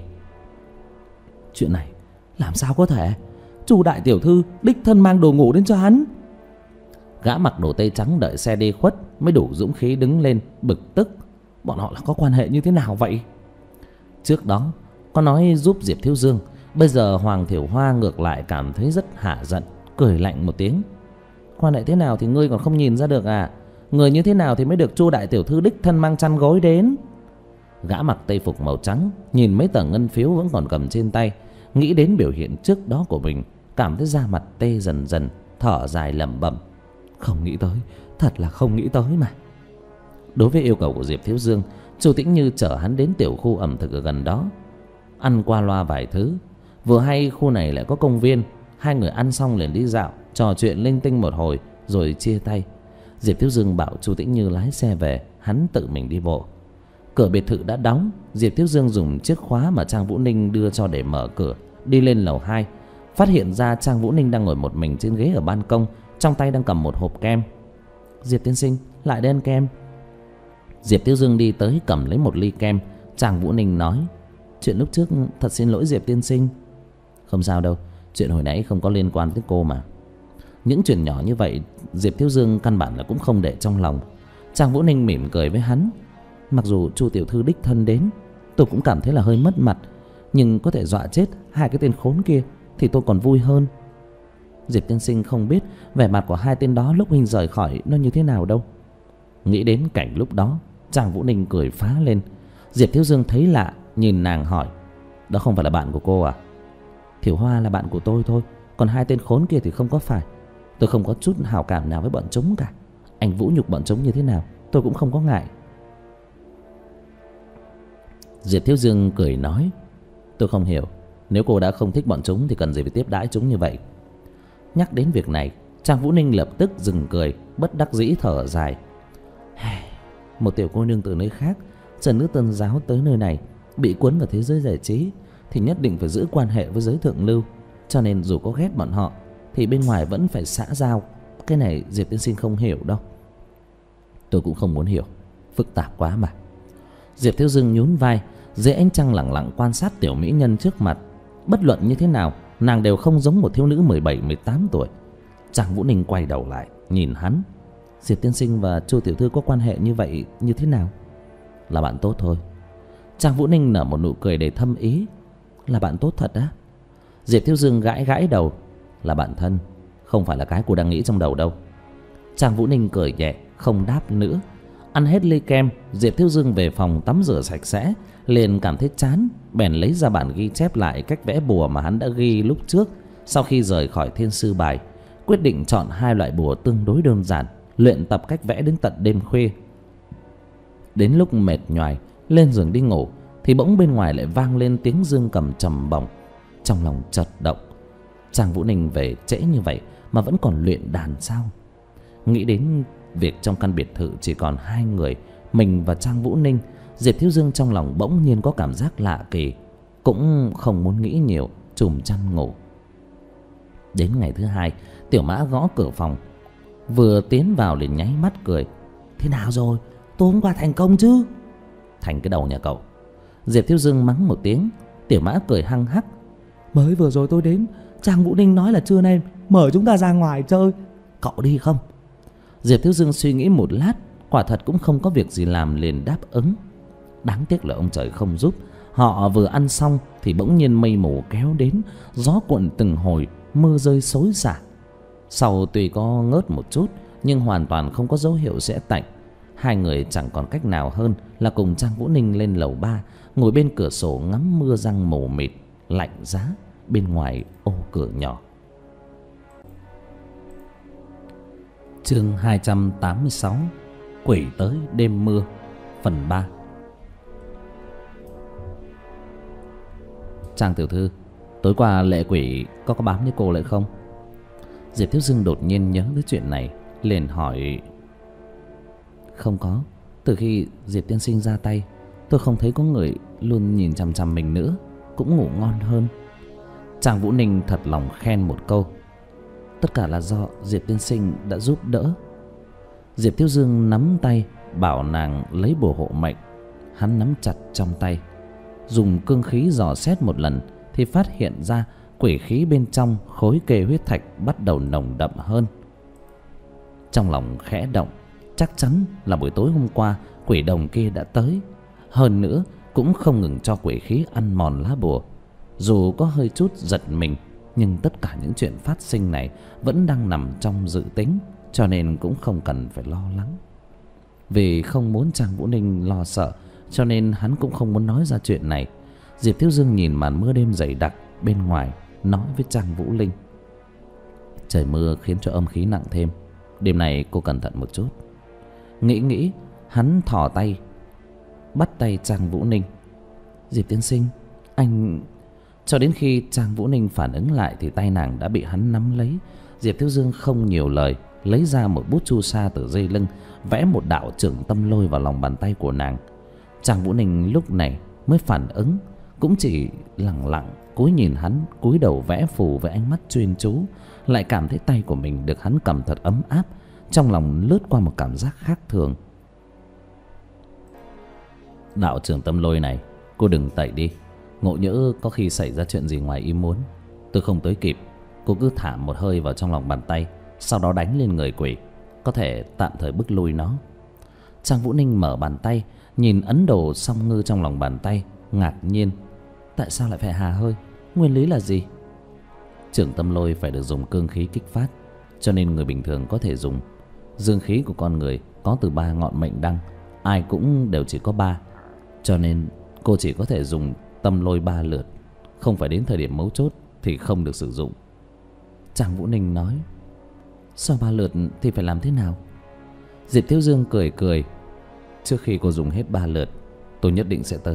Chuyện này làm sao có thể? Chu đại tiểu thư đích thân mang đồ ngủ đến cho hắn. Gã mặc đồ tây trắng đợi xe đi khuất mới đủ dũng khí đứng lên bực tức. Bọn họ là có quan hệ như thế nào vậy? Trước đó có nói giúp Diệp Thiếu Dương, bây giờ Hoàng Thiểu Hoa ngược lại cảm thấy rất hả giận, cười lạnh một tiếng: Quan hệ thế nào thì ngươi còn không nhìn ra được à? Người như thế nào thì mới được Chu đại tiểu thư đích thân mang chăn gối đến? Gã mặc tây phục màu trắng nhìn mấy tờ ngân phiếu vẫn còn cầm trên tay, nghĩ đến biểu hiện trước đó của mình, cảm thấy da mặt tê dần dần, thở dài lẩm bẩm: Không nghĩ tới, thật là không nghĩ tới mà. Đối với yêu cầu của Diệp Thiếu Dương, Chu Tĩnh Như chở hắn đến tiểu khu ẩm thực ở gần đó, ăn qua loa vài thứ. Vừa hay khu này lại có công viên, hai người ăn xong liền đi dạo, trò chuyện linh tinh một hồi rồi chia tay. Diệp Thiếu Dương bảo Chu Tĩnh Như lái xe về, hắn tự mình đi bộ. Cửa biệt thự đã đóng, Diệp Thiếu Dương dùng chiếc khóa mà Trang Vũ Ninh đưa cho để mở cửa, đi lên lầu hai. phát hiện ra Trang Vũ Ninh đang ngồi một mình trên ghế ở ban công, trong tay đang cầm một hộp kem. Diệp tiên sinh, lại đây ăn kem. Diệp Tiêu Dương đi tới cầm lấy một ly kem. Trang Vũ Ninh nói: chuyện lúc trước thật xin lỗi Diệp tiên sinh. Không sao đâu, chuyện hồi nãy không có liên quan tới cô mà. Những chuyện nhỏ như vậy Diệp Tiêu Dương căn bản là cũng không để trong lòng. Trang Vũ Ninh mỉm cười với hắn: mặc dù Chu tiểu thư đích thân đến, tôi cũng cảm thấy là hơi mất mặt, nhưng có thể dọa chết hai cái tên khốn kia thì tôi còn vui hơn. Diệp tiên sinh không biết vẻ mặt của hai tên đó lúc huynh rời khỏi nó như thế nào đâu. Nghĩ đến cảnh lúc đó, Trang Vũ Ninh cười phá lên. Diệp Thiếu Dương thấy lạ, nhìn nàng hỏi: đó không phải là bạn của cô à? Thiểu Hoa là bạn của tôi thôi, còn hai tên khốn kia thì không có phải. Tôi không có chút hảo cảm nào với bọn chúng cả. Anh vũ nhục bọn chúng như thế nào tôi cũng không có ngại. Diệp Thiếu Dương cười nói: tôi không hiểu, nếu cô đã không thích bọn chúng thì cần gì phải tiếp đãi chúng như vậy. Nhắc đến việc này, Trang Vũ Ninh lập tức dừng cười, bất đắc dĩ thở dài. Một tiểu cô nương từ nơi khác, trần nữ tân giáo tới nơi này, bị cuốn vào thế giới giải trí thì nhất định phải giữ quan hệ với giới thượng lưu. Cho nên dù có ghét bọn họ thì bên ngoài vẫn phải xã giao. Cái này Diệp tiên sinh không hiểu đâu. Tôi cũng không muốn hiểu, phức tạp quá mà. Diệp Thiếu Dương nhún vai, dưới ánh trăng lặng lặng quan sát tiểu mỹ nhân trước mặt. Bất luận như thế nào, nàng đều không giống một thiếu nữ mười bảy mười tám tuổi. Trang Vũ Ninh quay đầu lại nhìn hắn: Diệp tiên sinh và Chu tiểu thư có quan hệ như vậy như thế nào? Là bạn tốt thôi. Trang Vũ Ninh nở một nụ cười đầy thâm ý: là bạn tốt thật á? Diệp Thiếu Dương gãi gãi đầu: là bạn thân, không phải là cái cô đang nghĩ trong đầu đâu. Trang Vũ Ninh cười nhẹ, không đáp nữa. Ăn hết ly kem, Diệp Thiếu Dương về phòng tắm rửa sạch sẽ, liền cảm thấy chán, bèn lấy ra bản ghi chép lại cách vẽ bùa mà hắn đã ghi lúc trước sau khi rời khỏi Thiên Sư Bài. Quyết định chọn hai loại bùa tương đối đơn giản, luyện tập cách vẽ đến tận đêm khuya. Đến lúc mệt nhoài lên giường đi ngủ thì bỗng bên ngoài lại vang lên tiếng dương cầm trầm bổng. Trong lòng chợt động, Trang Vũ Ninh về trễ như vậy mà vẫn còn luyện đàn sao? Nghĩ đến việc trong căn biệt thự chỉ còn hai người, mình và Trang Vũ Ninh, Diệp Thiếu Dương trong lòng bỗng nhiên có cảm giác lạ kỳ, cũng không muốn nghĩ nhiều, trùm chăn ngủ. Đến ngày thứ hai, Tiểu Mã gõ cửa phòng, vừa tiến vào liền nháy mắt cười: thế nào rồi, tối hôm qua thành công chứ? Thành cái đầu nhà cậu. Diệp Thiếu Dương mắng một tiếng. Tiểu Mã cười hăng hắc: mới vừa rồi tôi đến, Trang Vũ Ninh nói là trưa nay mời chúng ta ra ngoài chơi, cậu đi không? Diệp Thiếu Dương suy nghĩ một lát, quả thật cũng không có việc gì làm, liền đáp ứng. Đáng tiếc là ông trời không giúp. Họ vừa ăn xong thì bỗng nhiên mây mù kéo đến, gió cuộn từng hồi, mưa rơi xối xả. Sau tuy có ngớt một chút nhưng hoàn toàn không có dấu hiệu sẽ tạnh. Hai người chẳng còn cách nào hơn là cùng Trang Vũ Ninh lên lầu ba, ngồi bên cửa sổ ngắm mưa răng mù mịt, lạnh giá bên ngoài ô cửa nhỏ. Chương hai trăm tám mươi sáu: Quỷ tới đêm mưa, phần ba. Trang tiểu thư, tối qua lệ quỷ có có bám với cô lại không? Diệp Thiếu Dương đột nhiên nhớ tới chuyện này, liền hỏi. Không có, từ khi Diệp tiên sinh ra tay, tôi không thấy có người luôn nhìn chằm chằm mình nữa, cũng ngủ ngon hơn. Trang Vũ Ninh thật lòng khen một câu: tất cả là do Diệp tiên sinh đã giúp đỡ. Diệp Thiếu Dương nắm tay bảo nàng lấy bùa hộ mệnh. Hắn nắm chặt trong tay, dùng cương khí dò xét một lần thì phát hiện ra quỷ khí bên trong khối kê huyết thạch bắt đầu nồng đậm hơn. Trong lòng khẽ động, chắc chắn là buổi tối hôm qua quỷ đồng kia đã tới. Hơn nữa cũng không ngừng cho quỷ khí ăn mòn lá bùa. Dù có hơi chút giật mình, nhưng tất cả những chuyện phát sinh này vẫn đang nằm trong dự tính, cho nên cũng không cần phải lo lắng. Vì không muốn Trang Vũ Ninh lo sợ, cho nên hắn cũng không muốn nói ra chuyện này. Diệp Thiếu Dương nhìn màn mưa đêm dày đặc bên ngoài, nói với Trang Vũ Linh: trời mưa khiến cho âm khí nặng thêm, đêm này cô cẩn thận một chút. Nghĩ nghĩ, hắn thò tay bắt tay Trang Vũ Ninh: Diệp tiên sinh, anh... Cho đến khi Trang Vũ Ninh phản ứng lại thì tay nàng đã bị hắn nắm lấy. Diệp Thiếu Dương không nhiều lời, lấy ra một bút chu sa từ dây lưng, vẽ một đạo trưởng tâm lôi vào lòng bàn tay của nàng. Trang Vũ Ninh lúc này mới phản ứng, cũng chỉ lặng lặng cúi nhìn hắn, cúi đầu vẽ phù với ánh mắt chuyên chú. Lại cảm thấy tay của mình được hắn cầm thật ấm áp, trong lòng lướt qua một cảm giác khác thường. Đạo trưởng Tâm Lôi này, cô đừng tẩy đi, ngộ nhỡ có khi xảy ra chuyện gì ngoài ý muốn, tôi không tới kịp. Cô cứ thả một hơi vào trong lòng bàn tay, sau đó đánh lên người quỷ, có thể tạm thời bức lui nó. Trang Vũ Ninh mở bàn tay, nhìn ấn đồ song ngư trong lòng bàn tay, ngạc nhiên. Tại sao lại phải hà hơi? Nguyên lý là gì? Trưởng Tâm Lôi phải được dùng cương khí kích phát, cho nên người bình thường có thể dùng. Dương khí của con người có từ ba ngọn mệnh đăng, ai cũng đều chỉ có ba, cho nên cô chỉ có thể dùng tâm lôi ba lượt, không phải đến thời điểm mấu chốt thì không được sử dụng. Trang Vũ Ninh nói. Sau ba lượt thì phải làm thế nào? Diệp Thiếu Dương cười cười. Trước khi cô dùng hết ba lượt, tôi nhất định sẽ tới.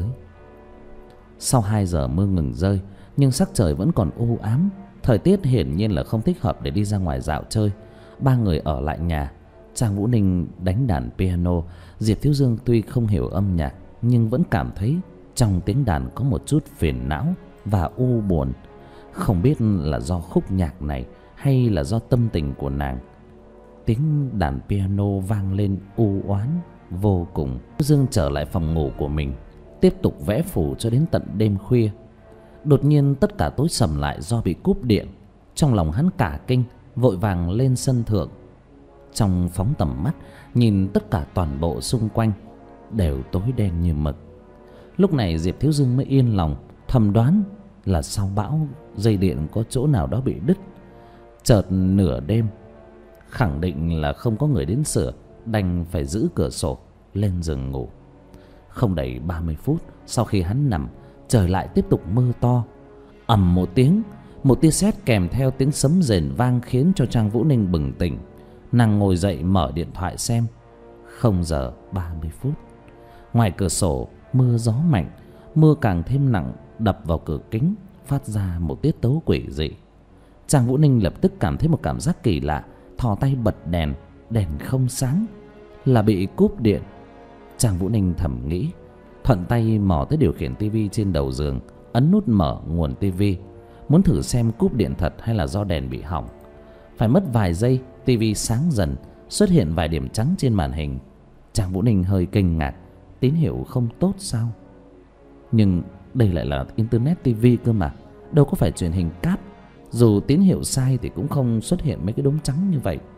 Sau hai giờ mưa ngừng rơi, nhưng sắc trời vẫn còn u ám. Thời tiết hiển nhiên là không thích hợp để đi ra ngoài dạo chơi. Ba người ở lại nhà. Trang Vũ Ninh đánh đàn piano. Diệp Thiếu Dương tuy không hiểu âm nhạc, nhưng vẫn cảm thấy trong tiếng đàn có một chút phiền não và u buồn. Không biết là do khúc nhạc này hay là do tâm tình của nàng. Tiếng đàn piano vang lên u oán vô cùng. Dương trở lại phòng ngủ của mình, tiếp tục vẽ phù cho đến tận đêm khuya. Đột nhiên tất cả tối sầm lại do bị cúp điện. Trong lòng hắn cả kinh, vội vàng lên sân thượng. Trong phóng tầm mắt, nhìn tất cả toàn bộ xung quanh đều tối đen như mực. Lúc này Diệp Thiếu Dương mới yên lòng, thầm đoán là sau bão dây điện có chỗ nào đó bị đứt. Chợt nửa đêm, khẳng định là không có người đến sửa, đành phải giữ cửa sổ lên giường ngủ. Không đầy ba mươi phút sau khi hắn nằm, trời lại tiếp tục mưa to. Ầm một tiếng, một tia sét kèm theo tiếng sấm rền vang khiến cho Trang Vũ Ninh bừng tỉnh. Nàng ngồi dậy mở điện thoại xem. Không giờ ba mươi phút. Ngoài cửa sổ mưa gió mạnh, mưa càng thêm nặng đập vào cửa kính, phát ra một tiết tấu quỷ dị. Trang Vũ Ninh lập tức cảm thấy một cảm giác kỳ lạ, thò tay bật đèn, đèn không sáng, là bị cúp điện. Trang Vũ Ninh thầm nghĩ, thuận tay mò tới điều khiển tivi trên đầu giường, ấn nút mở nguồn tivi, muốn thử xem cúp điện thật hay là do đèn bị hỏng. Phải mất vài giây, tivi sáng dần, xuất hiện vài điểm trắng trên màn hình. Trang Vũ Ninh hơi kinh ngạc, tín hiệu không tốt sao? Nhưng đây lại là internet tivi cơ mà, đâu có phải truyền hình cáp. Dù tín hiệu sai thì cũng không xuất hiện mấy cái đốm trắng như vậy.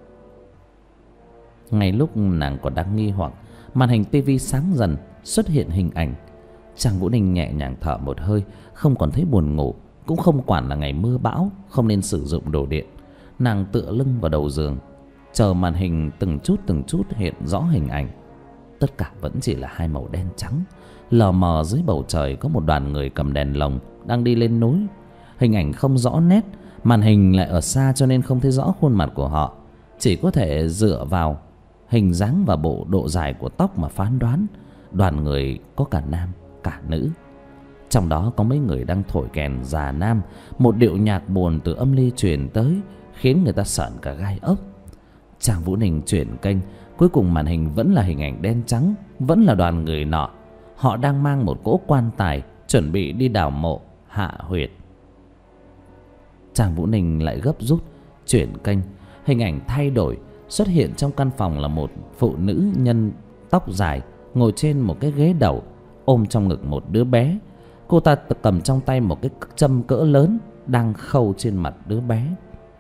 Ngay lúc nàng còn đang nghi hoặc, màn hình tivi sáng dần, xuất hiện hình ảnh. Trang Vũ Ninh nhẹ nhàng thở một hơi, không còn thấy buồn ngủ, cũng không quản là ngày mưa bão, không nên sử dụng đồ điện. Nàng tựa lưng vào đầu giường, chờ màn hình từng chút từng chút hiện rõ hình ảnh. Tất cả vẫn chỉ là hai màu đen trắng. Lờ mờ dưới bầu trời có một đoàn người cầm đèn lồng đang đi lên núi. Hình ảnh không rõ nét, màn hình lại ở xa cho nên không thấy rõ khuôn mặt của họ, chỉ có thể dựa vào hình dáng và bộ độ dài của tóc mà phán đoán. Đoàn người có cả nam cả nữ, trong đó có mấy người đang thổi kèn già nam. Một điệu nhạc buồn từ âm ly truyền tới khiến người ta sởn cả gai ốc. Trang Vũ Ninh chuyển kênh, cuối cùng màn hình vẫn là hình ảnh đen trắng, vẫn là đoàn người nọ. Họ đang mang một cỗ quan tài, chuẩn bị đi đào mộ hạ huyệt. Trang Vũ Ninh lại gấp rút chuyển kênh, hình ảnh thay đổi. Xuất hiện trong căn phòng là một phụ nữ nhân tóc dài, ngồi trên một cái ghế đầu, ôm trong ngực một đứa bé. Cô ta cầm trong tay một cái châm cỡ lớn, đang khâu trên mặt đứa bé.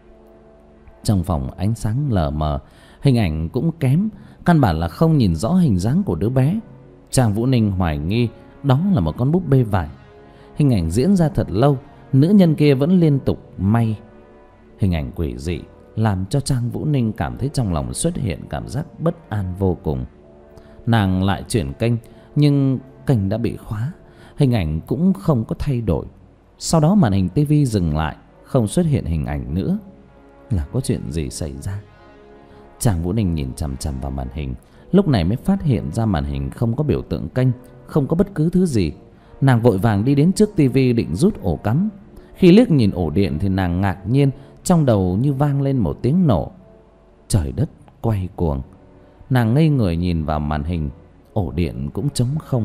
Trong phòng ánh sáng lờ mờ, hình ảnh cũng kém, căn bản là không nhìn rõ hình dáng của đứa bé. Trang Vũ Ninh hoài nghi đó là một con búp bê vải. Hình ảnh diễn ra thật lâu, nữ nhân kia vẫn liên tục may. Hình ảnh quỷ dị làm cho Trang Vũ Ninh cảm thấy trong lòng xuất hiện cảm giác bất an vô cùng. Nàng lại chuyển kênh, nhưng kênh đã bị khóa, hình ảnh cũng không có thay đổi. Sau đó màn hình tivi dừng lại, không xuất hiện hình ảnh nữa. Là có chuyện gì xảy ra? Trang Vũ Ninh nhìn chằm chằm vào màn hình, lúc này mới phát hiện ra màn hình không có biểu tượng kênh, không có bất cứ thứ gì. Nàng vội vàng đi đến trước tivi định rút ổ cắm. Khi liếc nhìn ổ điện thì nàng ngạc nhiên, trong đầu như vang lên một tiếng nổ. Trời đất quay cuồng. Nàng ngây người nhìn vào màn hình, ổ điện cũng trống không,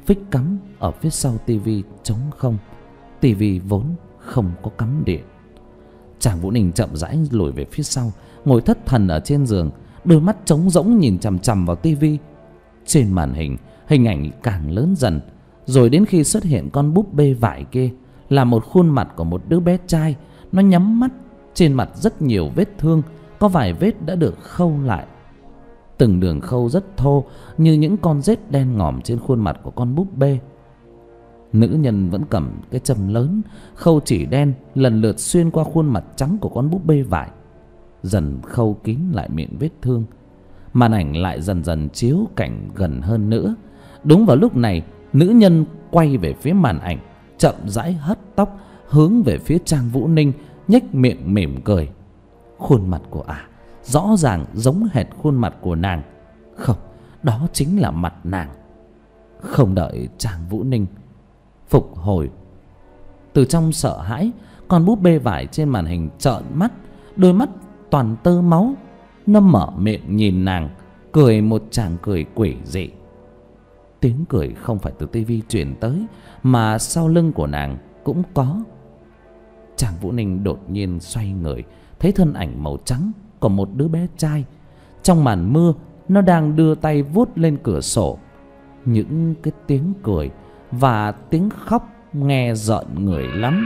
phích cắm ở phía sau tivi trống không. Tivi vốn không có cắm điện. Chàng Vũ Ninh chậm rãi lùi về phía sau, ngồi thất thần ở trên giường, đôi mắt trống rỗng nhìn chằm chằm vào tivi. Trên màn hình, hình ảnh càng lớn dần, rồi đến khi xuất hiện con búp bê vải kia là một khuôn mặt của một đứa bé trai. Nó nhắm mắt, trên mặt rất nhiều vết thương, có vài vết đã được khâu lại. Từng đường khâu rất thô, như những con rết đen ngòm trên khuôn mặt của con búp bê. Nữ nhân vẫn cầm cái châm lớn, khâu chỉ đen lần lượt xuyên qua khuôn mặt trắng của con búp bê vải, dần khâu kín lại miệng vết thương. Màn ảnh lại dần dần chiếu cảnh gần hơn nữa. Đúng vào lúc này, nữ nhân quay về phía màn ảnh, chậm rãi hất tóc hướng về phía Trang Vũ Ninh, nhếch miệng mỉm cười. Khuôn mặt của ả à, rõ ràng giống hệt khuôn mặt của nàng. Không, đó chính là mặt nàng. Không đợi Trang Vũ Ninh phục hồi từ trong sợ hãi, con búp bê vải trên màn hình trợn mắt, đôi mắt toàn tơ máu. Nó mở miệng nhìn nàng, cười một tràng cười quỷ dị. Tiếng cười không phải từ tivi truyền tới, mà sau lưng của nàng cũng có. Trang Vũ Ninh đột nhiên xoay người, thấy thân ảnh màu trắng của một đứa bé trai. Trong màn mưa, nó đang đưa tay vuốt lên cửa sổ. Những cái tiếng cười và tiếng khóc nghe rợn người lắm.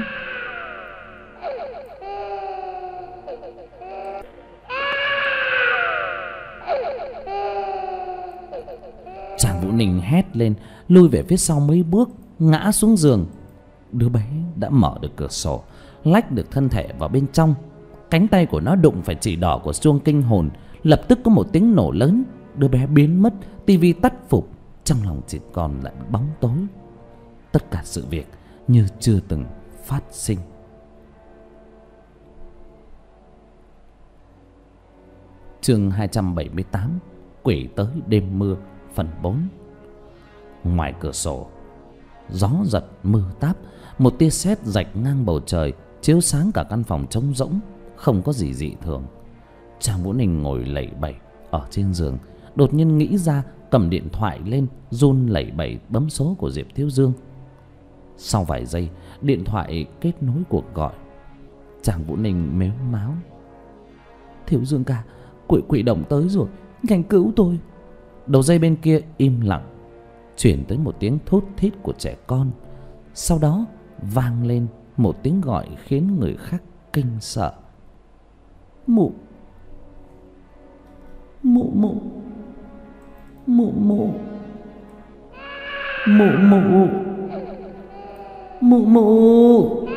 Trang Vũ Ninh hét lên, lui về phía sau mấy bước, ngã xuống giường. Đứa bé đã mở được cửa sổ, lách được thân thể vào bên trong. Cánh tay của nó đụng phải chỉ đỏ của chuông kinh hồn, lập tức có một tiếng nổ lớn. Đứa bé biến mất, tivi tắt phục, trong lòng chỉ còn lại bóng tối. Tất cả sự việc như chưa từng phát sinh. Chương hai trăm bảy mươi tám, Quỷ tới đêm mưa, phần bốn. Ngoài cửa sổ, gió giật mưa táp, một tia sét rạch ngang bầu trời, chiếu sáng cả căn phòng trống rỗng, không có gì dị thường. Trang Vũ Ninh ngồi lẩy bẩy ở trên giường, đột nhiên nghĩ ra, cầm điện thoại lên, run lẩy bẩy bấm số của Diệp Thiếu Dương. Sau vài giây, điện thoại kết nối cuộc gọi. Trang Vũ Ninh mếu máo: Thiếu Dương ca, quỷ quỷ đồng tới rồi, nhanh cứu tôi. Đầu dây bên kia im lặng, chuyển tới một tiếng thút thít của trẻ con. Sau đó vang lên một tiếng gọi khiến người khác kinh sợ: Mụ, mụ mụ, mụ mụ, mụ mụ, mụ mụ.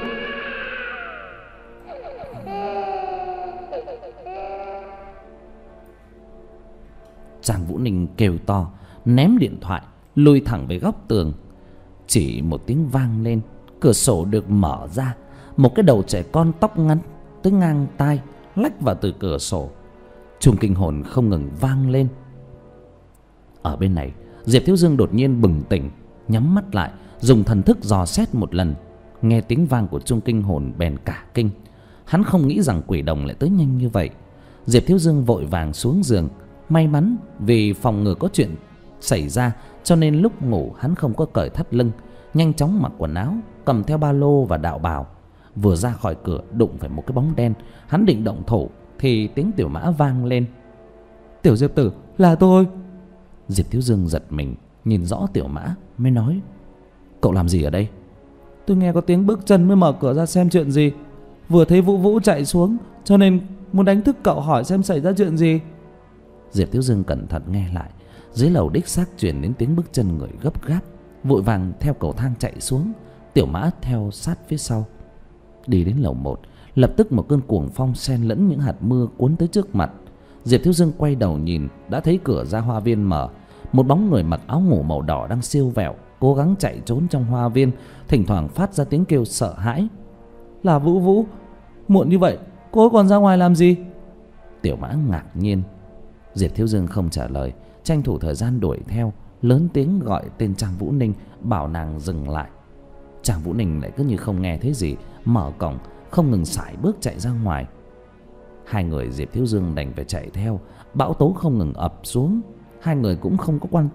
Trang Vũ Ninh kêu to, ném điện thoại, lùi thẳng về góc tường. Chỉ một tiếng vang lên, cửa sổ được mở ra. Một cái đầu trẻ con tóc ngắn tới ngang tai lách vào từ cửa sổ. Chuông kinh hồn không ngừng vang lên. Ở bên này, Diệp Thiếu Dương đột nhiên bừng tỉnh, nhắm mắt lại, dùng thần thức dò xét một lần. Nghe tiếng vang của chuông kinh hồn bèn cả kinh. Hắn không nghĩ rằng quỷ đồng lại tới nhanh như vậy. Diệp Thiếu Dương vội vàng xuống giường. May mắn vì phòng ngừa có chuyện xảy ra, cho nên lúc ngủ hắn không có cởi thắt lưng, nhanh chóng mặc quần áo, cầm theo ba lô và đạo bào. Vừa ra khỏi cửa đụng phải một cái bóng đen. Hắn định động thủ thì tiếng Tiểu Mã vang lên: Tiểu Diệp tử, là tôi. Diệp Thiếu Dương giật mình, nhìn rõ Tiểu Mã mới nói: Cậu làm gì ở đây? Tôi nghe có tiếng bước chân mới mở cửa ra xem chuyện gì. Vừa thấy Vũ Vũ chạy xuống, cho nên muốn đánh thức cậu hỏi xem xảy ra chuyện gì. Diệp Thiếu Dương cẩn thận nghe lại. Dưới lầu đích xác truyền đến tiếng bước chân người gấp gáp, vội vàng theo cầu thang chạy xuống. Tiểu Mã theo sát phía sau. Đi đến lầu một, lập tức một cơn cuồng phong xen lẫn những hạt mưa cuốn tới trước mặt. Diệp Thiếu Dương quay đầu nhìn, đã thấy cửa ra hoa viên mở. Một bóng người mặc áo ngủ màu đỏ đang siêu vẹo, cố gắng chạy trốn trong hoa viên, thỉnh thoảng phát ra tiếng kêu sợ hãi: Là Vũ Vũ, muộn như vậy cô còn ra ngoài làm gì? Tiểu Mã ngạc nhiên. Diệp Thiếu Dương không trả lời, tranh thủ thời gian đuổi theo, lớn tiếng gọi tên Trang Vũ Ninh, bảo nàng dừng lại. Trang Vũ Ninh lại cứ như không nghe thấy gì, mở cổng, không ngừng sải bước chạy ra ngoài. Hai người Diệp Thiếu Dương đành phải chạy theo. Bão tố không ngừng ập xuống, hai người cũng không có quan tâm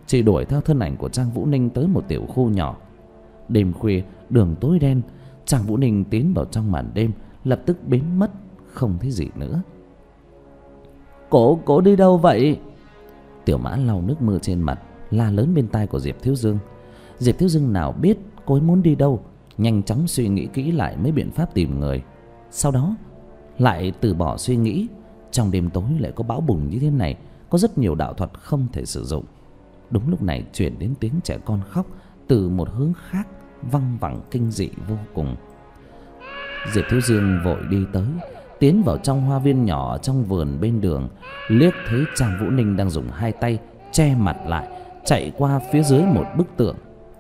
chỉ đuổi theo thân ảnh của Trang Vũ Ninh tới một tiểu khu nhỏ. Đêm khuya, đường tối đen, Trang Vũ Ninh tiến vào trong màn đêm, lập tức biến mất, không thấy gì nữa. Cô, cô đi đâu vậy? Tiểu Mã lau nước mưa trên mặt, la lớn bên tai của Diệp Thiếu Dương. Diệp Thiếu Dương nào biết cô ấy muốn đi đâu, nhanh chóng suy nghĩ kỹ lại mấy biện pháp tìm người. Sau đó lại từ bỏ suy nghĩ. Trong đêm tối lại có bão bùng như thế này, có rất nhiều đạo thuật không thể sử dụng. Đúng lúc này truyền đến tiếng trẻ con khóc từ một hướng khác, văng vẳng kinh dị vô cùng. Diệp Thiếu Dương vội đi tới, tiến vào trong hoa viên nhỏ trong vườn bên đường, liếc thấy Trang Vũ Ninh đang dùng hai tay che mặt lại, chạy qua phía dưới một bức tượng.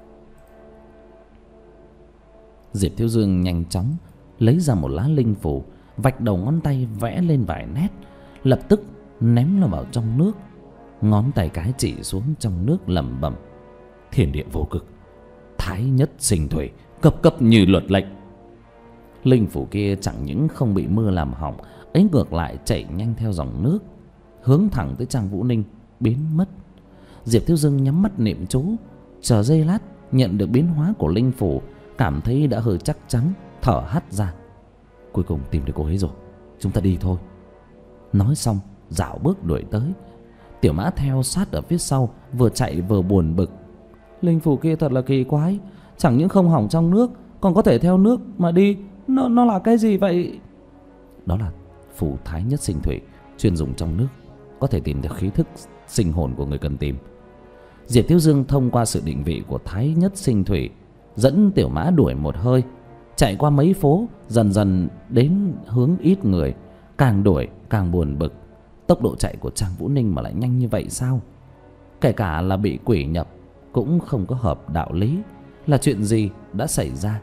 Diệp Thiếu Dương nhanh chóng lấy ra một lá linh phù, vạch đầu ngón tay vẽ lên vài nét, lập tức ném nó vào trong nước. Ngón tay cái chỉ xuống trong nước lẩm bẩm: thiên địa vô cực, thái nhất sinh thủy, cấp cấp như luật lệnh. Linh phủ kia chẳng những không bị mưa làm hỏng, ấy ngược lại chạy nhanh theo dòng nước, hướng thẳng tới Trang Vũ Ninh, biến mất. Diệp Thiếu Dương nhắm mắt niệm chú, chờ giây lát nhận được biến hóa của linh phủ, cảm thấy đã hơi chắc chắn, thở hắt ra. Cuối cùng tìm được cô ấy rồi, chúng ta đi thôi. Nói xong dạo bước đuổi tới. Tiểu Mã theo sát ở phía sau, vừa chạy vừa buồn bực. Linh phủ kia thật là kỳ quái, chẳng những không hỏng trong nước, còn có thể theo nước mà đi. Nó, nó là cái gì vậy? Đó là phù thái nhất sinh thủy, chuyên dùng trong nước, có thể tìm được khí thức sinh hồn của người cần tìm. Diệp Thiếu Dương thông qua sự định vị của thái nhất sinh thủy, dẫn Tiểu Mã đuổi một hơi, chạy qua mấy phố, dần dần đến hướng ít người. Càng đuổi càng buồn bực. Tốc độ chạy của Trang Vũ Ninh mà lại nhanh như vậy sao? Kể cả là bị quỷ nhập cũng không có hợp đạo lý. Là chuyện gì đã xảy ra?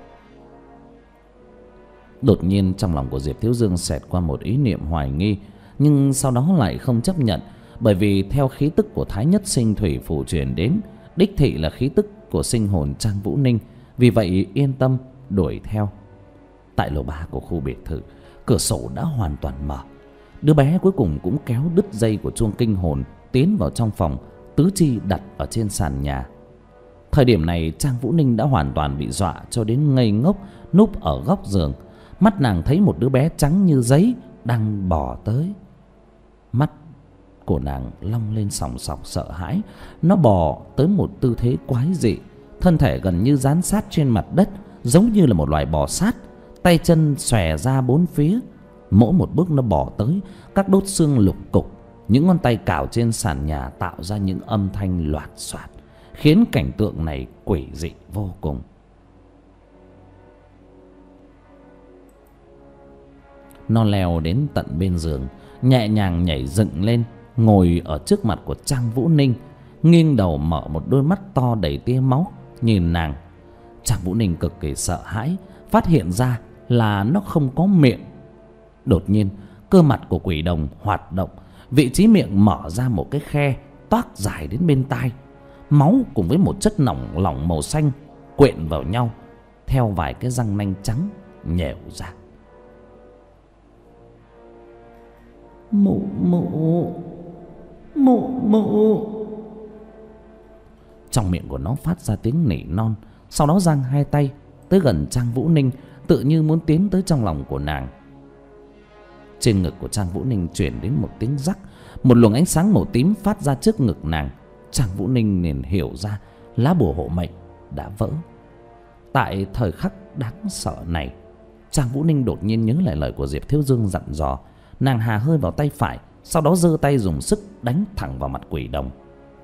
Đột nhiên trong lòng của Diệp Thiếu Dương xẹt qua một ý niệm hoài nghi, nhưng sau đó lại không chấp nhận, bởi vì theo khí tức của thái nhất sinh thủy phù truyền đến, đích thị là khí tức của sinh hồn Trang Vũ Ninh. Vì vậy yên tâm đuổi theo. Tại lầu ba của khu biệt thự, cửa sổ đã hoàn toàn mở. Đứa bé cuối cùng cũng kéo đứt dây của chuông kinh hồn, tiến vào trong phòng, tứ chi đặt ở trên sàn nhà. Thời điểm này Trang Vũ Ninh đã hoàn toàn bị dọa cho đến ngây ngốc, núp ở góc giường. Mắt nàng thấy một đứa bé trắng như giấy đang bò tới. Mắt của nàng long lên sòng sọc sợ hãi. Nó bò tới một tư thế quái dị, thân thể gần như dán sát trên mặt đất, giống như là một loài bò sát. Tay chân xòe ra bốn phía. Mỗi một bước nó bò tới, các đốt xương lục cục, những ngón tay cào trên sàn nhà tạo ra những âm thanh loạt xoạt, khiến cảnh tượng này quỷ dị vô cùng. Nó leo đến tận bên giường, nhẹ nhàng nhảy dựng lên, ngồi ở trước mặt của Trang Vũ Ninh, nghiêng đầu mở một đôi mắt to đầy tia máu nhìn nàng. Trang Vũ Ninh cực kỳ sợ hãi, phát hiện ra là nó không có miệng. Đột nhiên cơ mặt của quỷ đồng hoạt động, vị trí miệng mở ra một cái khe toác dài đến bên tai. Máu cùng với một chất lỏng lỏng màu xanh quyện vào nhau, theo vài cái răng nanh trắng nhèo ra. Mụ mụ mụ mụ. Trong miệng của nó phát ra tiếng nỉ non, sau đó giang hai tay tới gần Trang Vũ Ninh, tự như muốn tiến tới trong lòng của nàng. Trên ngực của Trang Vũ Ninh chuyển đến một tiếng rắc, một luồng ánh sáng màu tím phát ra trước ngực nàng. Trang Vũ Ninh liền hiểu ra lá bùa hộ mệnh đã vỡ. Tại thời khắc đáng sợ này, Trang Vũ Ninh đột nhiên nhớ lại lời của Diệp Thiếu Dương dặn dò. Nàng hà hơi vào tay phải, sau đó giơ tay dùng sức đánh thẳng vào mặt quỷ đồng.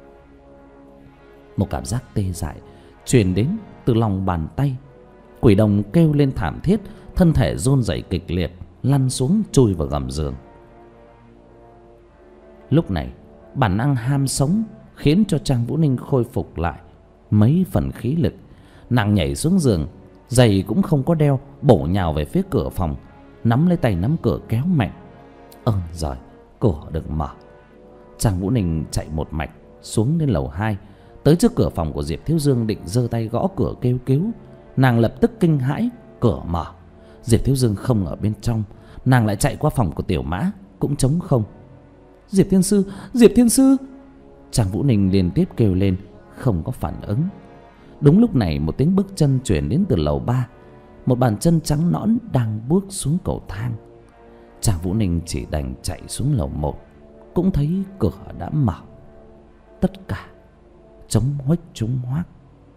Một cảm giác tê dại truyền đến từ lòng bàn tay. Quỷ đồng kêu lên thảm thiết, thân thể run rẩy kịch liệt, lăn xuống chui vào gầm giường. Lúc này bản năng ham sống khiến cho Trang Vũ Ninh khôi phục lại mấy phần khí lực. Nàng nhảy xuống giường, giày cũng không có đeo, bổ nhào về phía cửa phòng, nắm lấy tay nắm cửa kéo mạnh. Ơn giời, cửa được mở. Trang Vũ Ninh chạy một mạch xuống đến lầu hai, tới trước cửa phòng của Diệp Thiếu Dương, định giơ tay gõ cửa kêu cứu. Nàng lập tức kinh hãi, cửa mở, Diệp Thiếu Dương không ở bên trong. Nàng lại chạy qua phòng của Tiểu Mã, cũng trống không. Diệp Thiên Sư, Diệp Thiên Sư. Trang Vũ Ninh liên tiếp kêu lên, không có phản ứng. Đúng lúc này một tiếng bước chân truyền đến từ lầu ba. Một bàn chân trắng nõn đang bước xuống cầu thang. Trang Vũ Ninh chỉ đành chạy xuống lầu một. Cũng thấy cửa đã mở. Tất cả trống huếch trống hoác.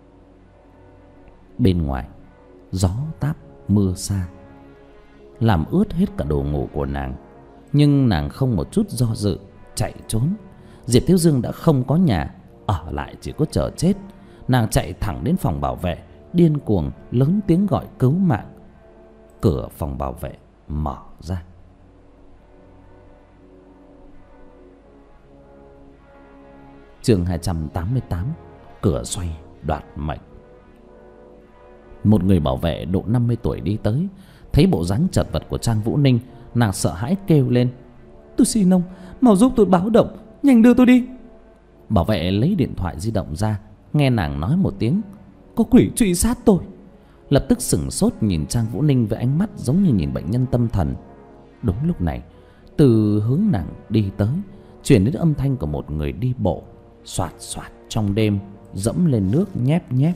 Bên ngoài gió táp mưa xa, làm ướt hết cả đồ ngủ của nàng. Nhưng nàng không một chút do dự, chạy trốn. Diệp Thiếu Dương đã không có nhà, ở lại chỉ có chờ chết. Nàng chạy thẳng đến phòng bảo vệ, điên cuồng lớn tiếng gọi cứu mạng. Cửa phòng bảo vệ mở ra. Chương hai trăm tám mươi tám. Cửa xoay đoạt mệnh. Một người bảo vệ độ năm mươi tuổi đi tới. Thấy bộ dáng chật vật của Trang Vũ Ninh, nàng sợ hãi kêu lên: "Tôi xin ông, mau giúp tôi báo động, nhanh đưa tôi đi." Bảo vệ lấy điện thoại di động ra, nghe nàng nói một tiếng: "Có quỷ truy sát tôi." Lập tức sửng sốt nhìn Trang Vũ Ninh với ánh mắt giống như nhìn bệnh nhân tâm thần. Đúng lúc này, từ hướng nàng đi tới truyền đến âm thanh của một người đi bộ, xoạt xoạt trong đêm, dẫm lên nước nhép nhép.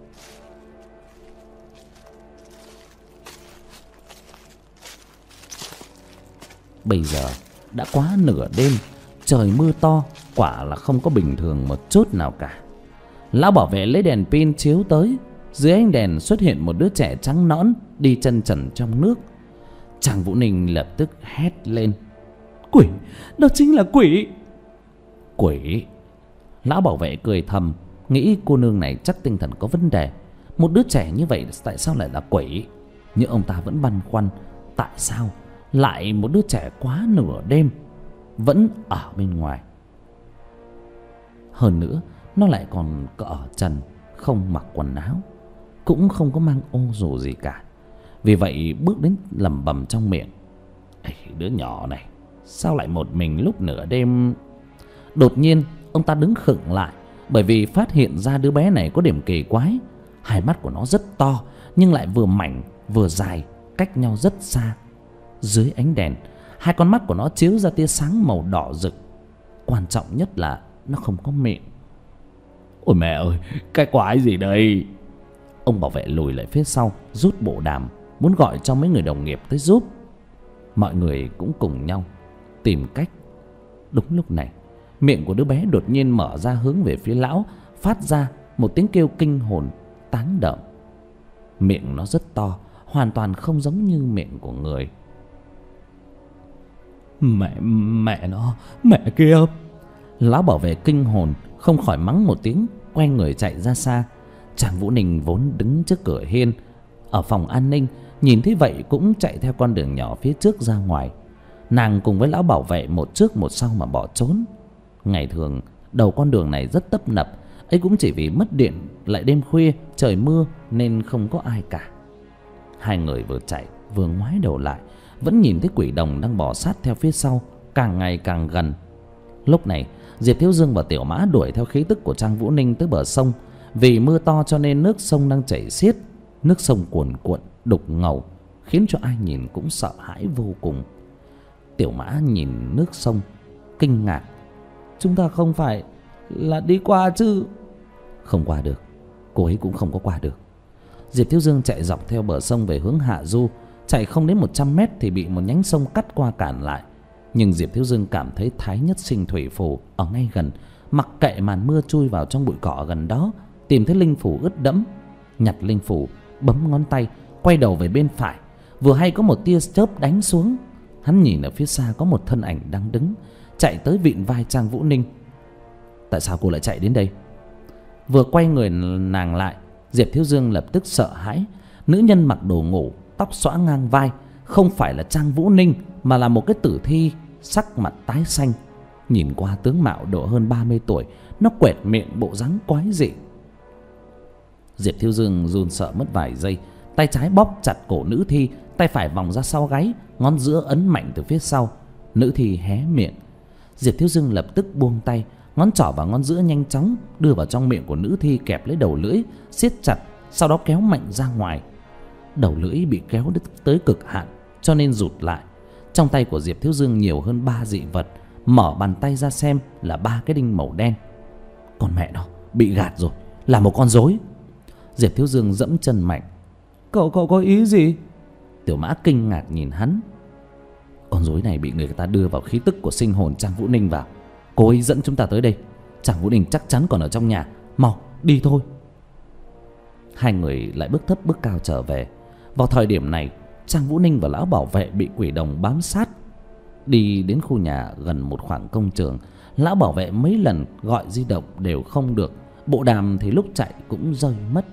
Bây giờ đã quá nửa đêm, trời mưa to, quả là không có bình thường một chút nào cả. Lão bảo vệ lấy đèn pin chiếu tới. Dưới ánh đèn xuất hiện một đứa trẻ trắng nõn đi chân trần trong nước. Trang Vũ Ninh lập tức hét lên: "Quỷ, đó chính là quỷ!" Quỷ? Lão bảo vệ cười thầm, nghĩ cô nương này chắc tinh thần có vấn đề. Một đứa trẻ như vậy tại sao lại là quỷ? Nhưng ông ta vẫn băn khoăn, tại sao lại một đứa trẻ quá nửa đêm vẫn ở bên ngoài. Hơn nữa, nó lại còn ở trần, không mặc quần áo, cũng không có mang ô dù gì cả. Vì vậy bước đến lẩm bẩm trong miệng: "Ê, đứa nhỏ này sao lại một mình lúc nửa đêm?" Đột nhiên ông ta đứng khựng lại, bởi vì phát hiện ra đứa bé này có điểm kỳ quái. Hai mắt của nó rất to, nhưng lại vừa mảnh vừa dài, cách nhau rất xa. Dưới ánh đèn, hai con mắt của nó chiếu ra tia sáng màu đỏ rực. Quan trọng nhất là nó không có miệng. "Ôi mẹ ơi, cái quái gì đây?" Ông bảo vệ lùi lại phía sau, rút bộ đàm, muốn gọi cho mấy người đồng nghiệp tới giúp. Mọi người cũng cùng nhau tìm cách. Đúng lúc này, miệng của đứa bé đột nhiên mở ra hướng về phía lão, phát ra một tiếng kêu kinh hồn táng đợm. Miệng nó rất to, hoàn toàn không giống như miệng của người. Mẹ, mẹ nó, mẹ kia! Lão bảo vệ kinh hồn, không khỏi mắng một tiếng, quay người chạy ra xa. Trang Vũ Ninh vốn đứng trước cửa hiên ở phòng an ninh, nhìn thấy vậy cũng chạy theo con đường nhỏ phía trước ra ngoài. Nàng cùng với lão bảo vệ một trước một sau mà bỏ trốn. Ngày thường đầu con đường này rất tấp nập, ấy cũng chỉ vì mất điện, lại đêm khuya trời mưa nên không có ai cả. Hai người vừa chạy vừa ngoái đầu lại, vẫn nhìn thấy quỷ đồng đang bò sát theo phía sau, càng ngày càng gần. Lúc này Diệp Thiếu Dương và Tiểu Mã đuổi theo khí tức của Trang Vũ Ninh tới bờ sông. Vì mưa to cho nên nước sông đang chảy xiết, nước sông cuồn cuộn đục ngầu, khiến cho ai nhìn cũng sợ hãi vô cùng. Tiểu Mã nhìn nước sông kinh ngạc: "Chúng ta không phải là đi qua chứ?" "Không qua được, cô ấy cũng không có qua được." Diệp Thiếu Dương chạy dọc theo bờ sông về hướng hạ du. Chạy không đến một trăm mét thì bị một nhánh sông cắt qua cản lại. Nhưng Diệp Thiếu Dương cảm thấy Thái Nhất Sinh Thủy Phù ở ngay gần, mặc kệ màn mưa chui vào trong bụi cỏ gần đó, tìm thấy linh phù ướt đẫm, nhặt linh phù, bấm ngón tay, quay đầu về bên phải. Vừa hay có một tia chớp đánh xuống. Hắn nhìn ở phía xa có một thân ảnh đang đứng, chạy tới vịn vai Trang Vũ Ninh. "Tại sao cô lại chạy đến đây?" Vừa quay người nàng lại, Diệp Thiếu Dương lập tức sợ hãi. Nữ nhân mặc đồ ngủ, tóc xõa ngang vai, không phải là Trang Vũ Ninh mà là một cái tử thi, sắc mặt tái xanh. Nhìn qua tướng mạo độ hơn ba mươi tuổi, nó quẹt miệng bộ dáng quái dị. Diệp Thiếu Dương run sợ mất vài giây, tay trái bóp chặt cổ nữ thi, tay phải vòng ra sau gáy, ngón giữa ấn mạnh từ phía sau. Nữ thi hé miệng. Diệp Thiếu Dương lập tức buông tay, ngón trỏ và ngón giữa nhanh chóng đưa vào trong miệng của nữ thi, kẹp lấy đầu lưỡi, siết chặt, sau đó kéo mạnh ra ngoài. Đầu lưỡi bị kéo tới cực hạn cho nên rụt lại. Trong tay của Diệp Thiếu Dương nhiều hơn ba dị vật, mở bàn tay ra xem là ba cái đinh màu đen. Con mẹ nó, bị gạt rồi, là một con rối. Diệp Thiếu Dương dẫm chân mạnh. Cậu cậu có ý gì? Tiểu Mã kinh ngạc nhìn hắn. Con rối này bị người ta đưa vào khí tức của sinh hồn Trang Vũ Ninh vào. Cô ấy dẫn chúng ta tới đây. Trang Vũ Ninh chắc chắn còn ở trong nhà. Mau đi thôi. Hai người lại bước thấp bước cao trở về. Vào thời điểm này, Trang Vũ Ninh và lão bảo vệ bị quỷ đồng bám sát. Đi đến khu nhà gần một khoảng công trường, lão bảo vệ mấy lần gọi di động đều không được. Bộ đàm thì lúc chạy cũng rơi mất.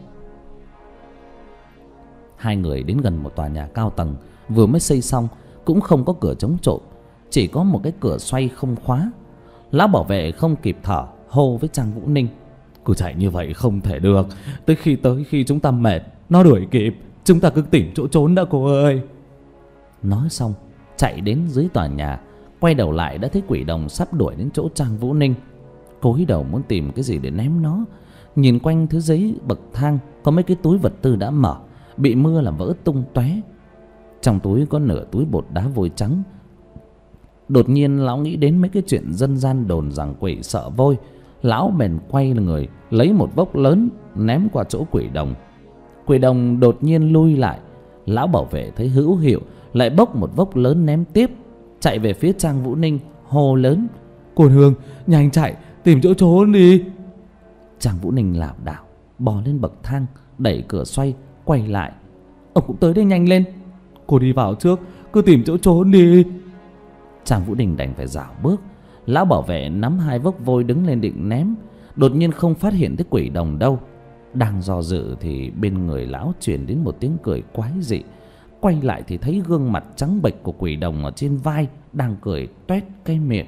Hai người đến gần một tòa nhà cao tầng vừa mới xây xong, cũng không có cửa chống trộm, chỉ có một cái cửa xoay không khóa. Lão bảo vệ không kịp thở, hô với Trang Vũ Ninh. Cứ chạy như vậy không thể được. Tới khi tới khi chúng ta mệt, nó đuổi kịp. Chúng ta cứ tìm chỗ trốn đã cô ơi. Nói xong chạy đến dưới tòa nhà, quay đầu lại đã thấy quỷ đồng sắp đuổi đến chỗ Trang Vũ Ninh. Cúi đầu muốn tìm cái gì để ném nó. Nhìn quanh thứ giấy bậc thang, có mấy cái túi vật tư đã mở, bị mưa làm vỡ tung tóe. Trong túi có nửa túi bột đá vôi trắng. Đột nhiên lão nghĩ đến mấy cái chuyện dân gian đồn rằng quỷ sợ vôi. Lão bèn quay người lấy một vốc lớn ném qua chỗ quỷ đồng. Quỷ đồng đột nhiên lui lại. Lão bảo vệ thấy hữu hiệu, lại bốc một vốc lớn ném tiếp, chạy về phía Trang Vũ Ninh hô lớn. Cô Hương, nhanh chạy, tìm chỗ trốn đi. Trang Vũ Ninh lảo đảo bò lên bậc thang, đẩy cửa xoay, quay lại. Ông cũng tới đây, nhanh lên. Cô đi vào trước, cứ tìm chỗ trốn đi. Trang Vũ Ninh đành phải rảo bước. Lão bảo vệ nắm hai vốc vôi đứng lên định ném, đột nhiên không phát hiện thấy quỷ đồng đâu. Đang do dự thì bên người lão truyền đến một tiếng cười quái dị. Quay lại thì thấy gương mặt trắng bệch của quỷ đồng ở trên vai đang cười toét cái miệng.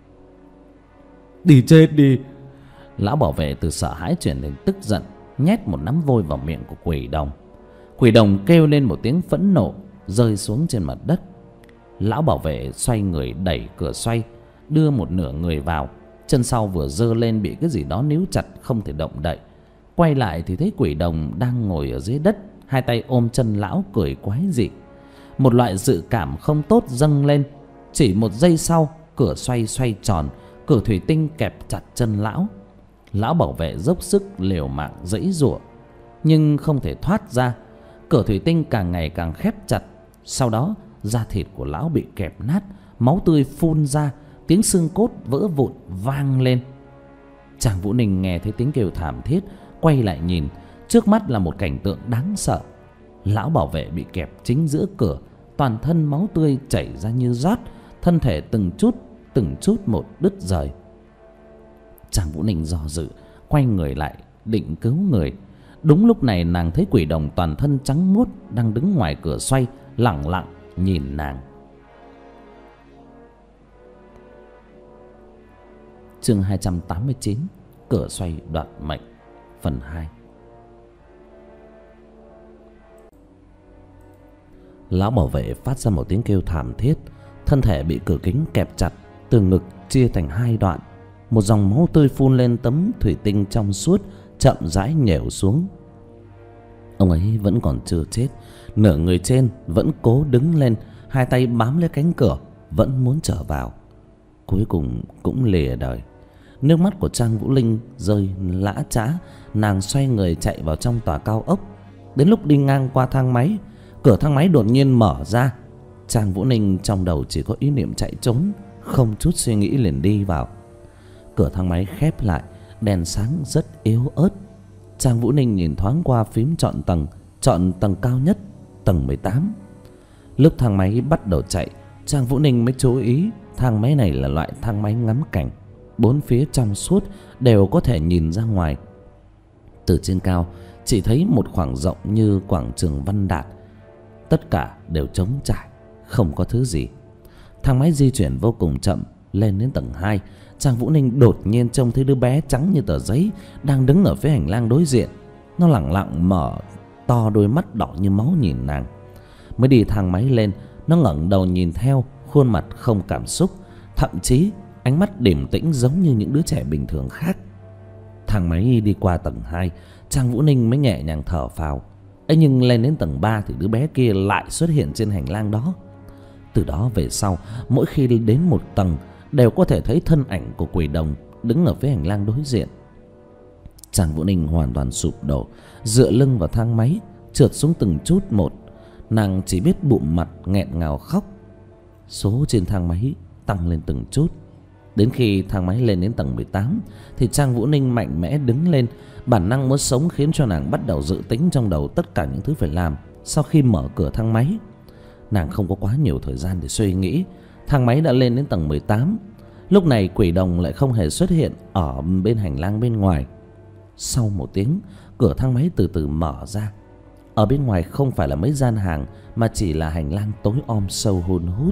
Đi chết đi. Lão bảo vệ từ sợ hãi chuyển đến tức giận, nhét một nắm vôi vào miệng của quỷ đồng. Quỷ đồng kêu lên một tiếng phẫn nộ, rơi xuống trên mặt đất. Lão bảo vệ xoay người đẩy cửa xoay, đưa một nửa người vào. Chân sau vừa giơ lên bị cái gì đó níu chặt, không thể động đậy. Quay lại thì thấy quỷ đồng đang ngồi ở dưới đất, hai tay ôm chân lão cười quái dị. Một loại dự cảm không tốt dâng lên. Chỉ một giây sau, cửa xoay xoay tròn, cửa thủy tinh kẹp chặt chân lão. Lão bảo vệ dốc sức liều mạng giãy giụa, nhưng không thể thoát ra. Cửa thủy tinh càng ngày càng khép chặt. Sau đó da thịt của lão bị kẹp nát, máu tươi phun ra, tiếng xương cốt vỡ vụn vang lên. Trang Vũ Ninh nghe thấy tiếng kêu thảm thiết, quay lại nhìn. Trước mắt là một cảnh tượng đáng sợ. Lão bảo vệ bị kẹp chính giữa cửa, toàn thân máu tươi chảy ra như rót, thân thể từng chút từng chút một đứt rời. Trang Vũ Ninh do dự, quay người lại định cứu người. Đúng lúc này nàng thấy quỷ đồng toàn thân trắng muốt đang đứng ngoài cửa xoay, lẳng lặng nhìn nàng. Chương hai trăm tám mươi chín, cửa xoay đoạt mệnh, phần hai. Lão bảo vệ phát ra một tiếng kêu thảm thiết, thân thể bị cửa kính kẹp chặt, từ ngực chia thành hai đoạn. Một dòng máu tươi phun lên tấm thủy tinh trong suốt, chậm rãi nhểu xuống. Ông ấy vẫn còn chưa chết, nửa người trên vẫn cố đứng lên, hai tay bám lấy cánh cửa, vẫn muốn trở vào. Cuối cùng cũng lìa đời. Nước mắt của Trang Vũ Linh rơi lã chã. Nàng xoay người chạy vào trong tòa cao ốc. Đến lúc đi ngang qua thang máy, cửa thang máy đột nhiên mở ra. Trang Vũ Ninh trong đầu chỉ có ý niệm chạy trốn, không chút suy nghĩ liền đi vào. Cửa thang máy khép lại, đèn sáng rất yếu ớt. Trang Vũ Ninh nhìn thoáng qua phím chọn tầng, chọn tầng cao nhất, tầng mười tám. Lúc thang máy bắt đầu chạy, Trang Vũ Ninh mới chú ý thang máy này là loại thang máy ngắm cảnh, bốn phía trong suốt, đều có thể nhìn ra ngoài. Từ trên cao chỉ thấy một khoảng rộng như quảng trường Văn Đạt. Tất cả đều trống trải, không có thứ gì. Thang máy di chuyển vô cùng chậm. Lên đến tầng hai, Trang Vũ Ninh đột nhiên trông thấy đứa bé trắng như tờ giấy đang đứng ở phía hành lang đối diện. Nó lẳng lặng mở to đôi mắt đỏ như máu nhìn nàng. Mới đi thang máy lên, nó ngẩng đầu nhìn theo, khuôn mặt không cảm xúc, thậm chí ánh mắt điềm tĩnh giống như những đứa trẻ bình thường khác. Thang máy đi qua tầng hai, Trang Vũ Ninh mới nhẹ nhàng thở phào. ấy nhưng lên đến tầng ba thì đứa bé kia lại xuất hiện trên hành lang đó. Từ đó về sau, mỗi khi đi đến một tầng đều có thể thấy thân ảnh của Quỷ Đồng đứng ở phía hành lang đối diện. Trang Vũ Ninh hoàn toàn sụp đổ, dựa lưng vào thang máy, trượt xuống từng chút một. Nàng chỉ biết bụm mặt nghẹn ngào khóc. Số trên thang máy tăng lên từng chút. Đến khi thang máy lên đến tầng mười tám thì Trang Vũ Ninh mạnh mẽ đứng lên. Bản năng muốn sống khiến cho nàng bắt đầu dự tính trong đầu tất cả những thứ phải làm sau khi mở cửa thang máy. Nàng không có quá nhiều thời gian để suy nghĩ. Thang máy đã lên đến tầng mười tám. Lúc này Quỷ Đồng lại không hề xuất hiện ở bên hành lang bên ngoài. Sau một tiếng, cửa thang máy từ từ mở ra. Ở bên ngoài không phải là mấy gian hàng, mà chỉ là hành lang tối om sâu hun hút.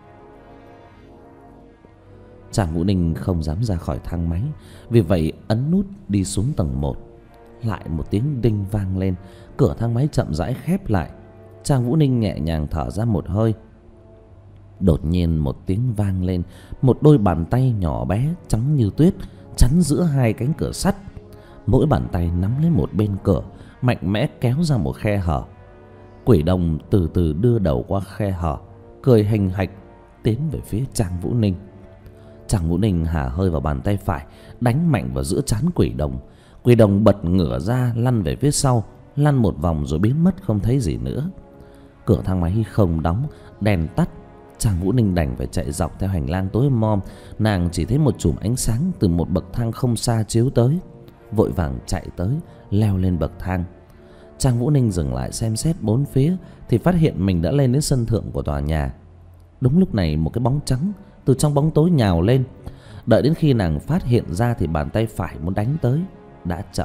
Trang Vũ Ninh không dám ra khỏi thang máy, vì vậy ấn nút đi xuống tầng một. Lại một tiếng đinh vang lên, cửa thang máy chậm rãi khép lại. Trang Vũ Ninh nhẹ nhàng thở ra một hơi. Đột nhiên một tiếng vang lên, một đôi bàn tay nhỏ bé trắng như tuyết chắn giữa hai cánh cửa sắt. Mỗi bàn tay nắm lấy một bên cửa, mạnh mẽ kéo ra một khe hở. Quỷ Đồng từ từ đưa đầu qua khe hở, cười hình hạch tiến về phía Trang Vũ Ninh. Trang Vũ Ninh hả hơi vào bàn tay phải, đánh mạnh vào giữa trán Quỷ Đồng. Quỷ Đồng bật ngửa ra, lăn về phía sau, lăn một vòng rồi biến mất không thấy gì nữa. Cửa thang máy không đóng, đèn tắt. Trang Vũ Ninh đành phải chạy dọc theo hành lang tối om. Nàng chỉ thấy một chùm ánh sáng từ một bậc thang không xa chiếu tới. Vội vàng chạy tới, leo lên bậc thang. Trang Vũ Ninh dừng lại xem xét bốn phía thì phát hiện mình đã lên đến sân thượng của tòa nhà. Đúng lúc này một cái bóng trắng từ trong bóng tối nhào lên. Đợi đến khi nàng phát hiện ra thì bàn tay phải muốn đánh tới đã chậm.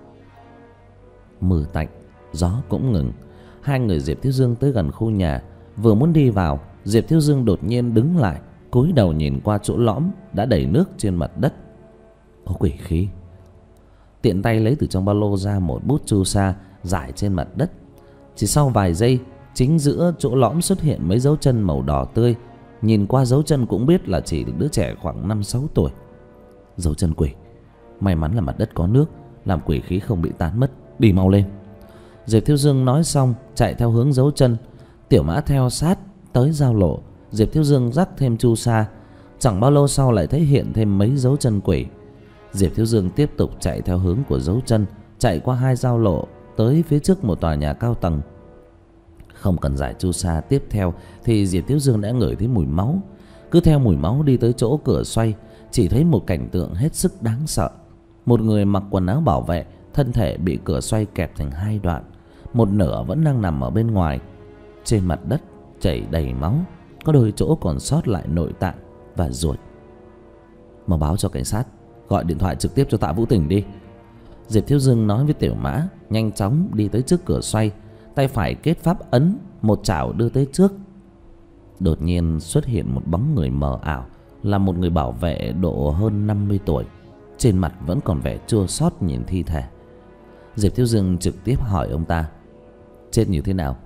Mưa tạnh, gió cũng ngừng. Hai người Diệp Thiếu Dương tới gần khu nhà. Vừa muốn đi vào, Diệp Thiếu Dương đột nhiên đứng lại, cúi đầu nhìn qua chỗ lõm đã đầy nước trên mặt đất. Có quỷ khí. Tiện tay lấy từ trong ba lô ra một bút chu sa rải trên mặt đất. Chỉ sau vài giây, chính giữa chỗ lõm xuất hiện mấy dấu chân màu đỏ tươi. Nhìn qua dấu chân cũng biết là chỉ được đứa trẻ khoảng năm sáu tuổi. Dấu chân quỷ. May mắn là mặt đất có nước, làm quỷ khí không bị tán mất. Đi mau lên. Diệp Thiếu Dương nói xong chạy theo hướng dấu chân. Tiểu Mã theo sát tới giao lộ. Diệp Thiếu Dương dắt thêm chu sa. Chẳng bao lâu sau lại thấy hiện thêm mấy dấu chân quỷ. Diệp Thiếu Dương tiếp tục chạy theo hướng của dấu chân, chạy qua hai giao lộ tới phía trước một tòa nhà cao tầng. Không cần giải chu sa tiếp theo thì Diệp Thiếu Dương đã ngửi thấy mùi máu. Cứ theo mùi máu đi tới chỗ cửa xoay, chỉ thấy một cảnh tượng hết sức đáng sợ. Một người mặc quần áo bảo vệ, thân thể bị cửa xoay kẹp thành hai đoạn, một nửa vẫn đang nằm ở bên ngoài. Trên mặt đất chảy đầy máu, có đôi chỗ còn sót lại nội tạng và ruột. Mau báo cho cảnh sát, gọi điện thoại trực tiếp cho Tạ Vũ Tình đi. Diệp Thiếu Dương nói với Tiểu Mã, nhanh chóng đi tới trước cửa xoay, tay phải kết pháp ấn, một chảo đưa tới trước. Đột nhiên xuất hiện một bóng người mờ ảo, là một người bảo vệ độ hơn năm mươi tuổi, trên mặt vẫn còn vẻ chua xót nhìn thi thể. Diệp Thiếu Dương trực tiếp hỏi ông ta, chết như thế nào?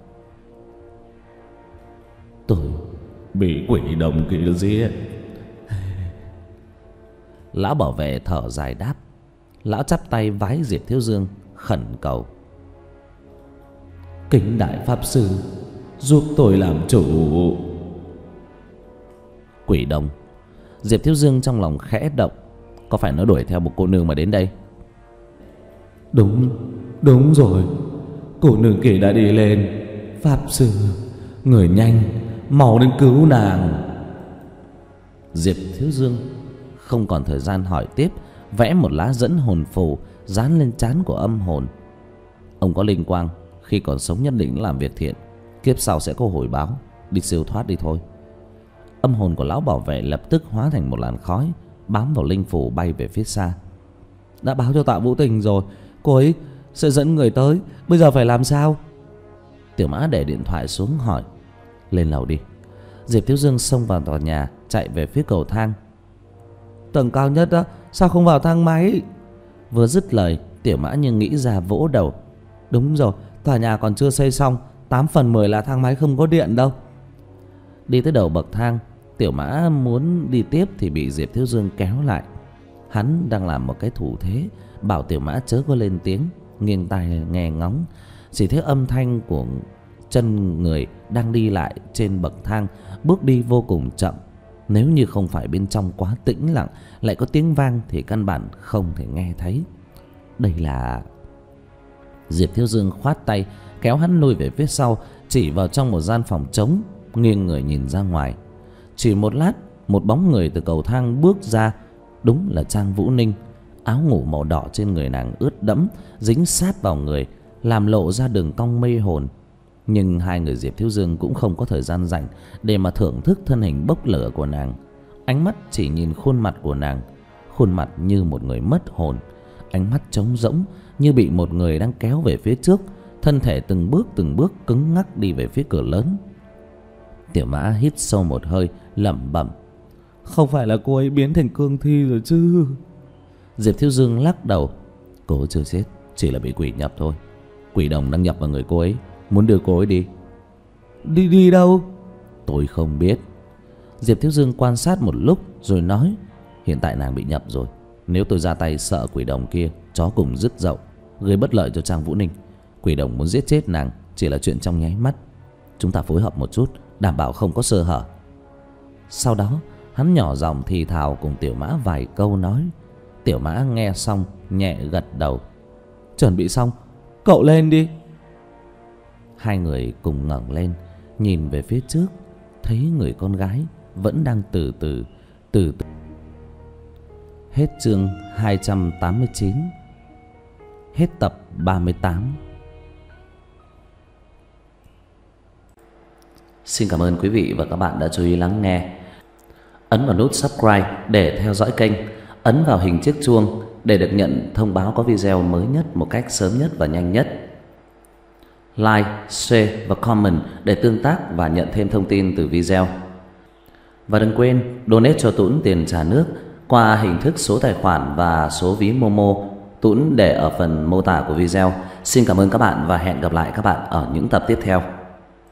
Tôi bị quỷ đồng kia giết. Lão bảo vệ thở dài đáp. Lão chắp tay vái Diệp Thiếu Dương khẩn cầu, kính đại pháp sư, giúp tôi làm chủ. Quỷ đồng. Diệp Thiếu Dương trong lòng khẽ động. Có phải nó đuổi theo một cô nương mà đến đây? Đúng, đúng rồi. Cô nương kia đã đi lên. Pháp sư, người nhanh, mau đến cứu nàng. Diệp Thiếu Dương không còn thời gian hỏi tiếp, vẽ một lá dẫn hồn phù dán lên trán của âm hồn. Ông có linh quang, khi còn sống nhất định làm việc thiện, kiếp sau sẽ có hồi báo. Đi siêu thoát đi thôi. Âm hồn của lão bảo vệ lập tức hóa thành một làn khói, bám vào linh phù bay về phía xa. Đã báo cho Tạ Vũ Tình rồi, cô ấy sẽ dẫn người tới. Bây giờ phải làm sao? Tiểu Mã để điện thoại xuống hỏi. Lên lầu đi. Diệp Thiếu Dương xông vào tòa nhà, chạy về phía cầu thang. Tầng cao nhất đó, sao không vào thang máy? Vừa dứt lời, Tiểu Mã như nghĩ ra vỗ đầu. Đúng rồi, tòa nhà còn chưa xây xong, tám phần mười là thang máy không có điện đâu. Đi tới đầu bậc thang, Tiểu Mã muốn đi tiếp thì bị Diệp Thiếu Dương kéo lại. Hắn đang làm một cái thủ thế, bảo Tiểu Mã chớ có lên tiếng. Nghiêng tai nghe ngóng, chỉ thấy âm thanh của chân người đang đi lại trên bậc thang, bước đi vô cùng chậm. Nếu như không phải bên trong quá tĩnh lặng, lại có tiếng vang thì căn bản không thể nghe thấy. Đây là... Diệp Thiếu Dương khoát tay kéo hắn lùi về phía sau, chỉ vào trong một gian phòng trống, nghiêng người nhìn ra ngoài. Chỉ một lát, một bóng người từ cầu thang bước ra. Đúng là Trang Vũ Ninh. Áo ngủ màu đỏ trên người nàng ướt đẫm, dính sát vào người, làm lộ ra đường cong mê hồn. Nhưng hai người Diệp Thiếu Dương cũng không có thời gian rảnh để mà thưởng thức thân hình bốc lửa của nàng. Ánh mắt chỉ nhìn khuôn mặt của nàng, khuôn mặt như một người mất hồn, ánh mắt trống rỗng như bị một người đang kéo về phía trước, thân thể từng bước từng bước cứng ngắc đi về phía cửa lớn. Tiểu Mã hít sâu một hơi, lẩm bẩm: Không phải là cô ấy biến thành cương thi rồi chứ? Diệp Thiếu Dương lắc đầu: Cô chưa chết, chỉ là bị quỷ nhập thôi. Quỷ đồng đang nhập vào người cô ấy, muốn đưa cô ấy đi. Đi đi đâu? Tôi không biết. Diệp Thiếu Dương quan sát một lúc rồi nói: Hiện tại nàng bị nhập rồi. Nếu tôi ra tay sợ quỷ đồng kia chó cùng dứt dậu, gây bất lợi cho Trang Vũ Ninh. Quỷ đồng muốn giết chết nàng chỉ là chuyện trong nháy mắt. Chúng ta phối hợp một chút, đảm bảo không có sơ hở. Sau đó hắn nhỏ giọng thì thào cùng Tiểu Mã vài câu nói. Tiểu Mã nghe xong nhẹ gật đầu. Chuẩn bị xong, cậu lên đi. Hai người cùng ngẩng lên, nhìn về phía trước, thấy người con gái vẫn đang từ từ từ từ. Hết chương hai trăm tám mươi chín. Hết tập ba mươi tám. Xin cảm ơn quý vị và các bạn đã chú ý lắng nghe. Ấn vào nút subscribe để theo dõi kênh, ấn vào hình chiếc chuông để được nhận thông báo có video mới nhất một cách sớm nhất và nhanh nhất. Like, share và comment để tương tác và nhận thêm thông tin từ video. Và đừng quên donate cho Tuấn tiền trả nước qua hình thức số tài khoản và số ví Momo. Tuấn để ở phần mô tả của video. Xin cảm ơn các bạn và hẹn gặp lại các bạn ở những tập tiếp theo.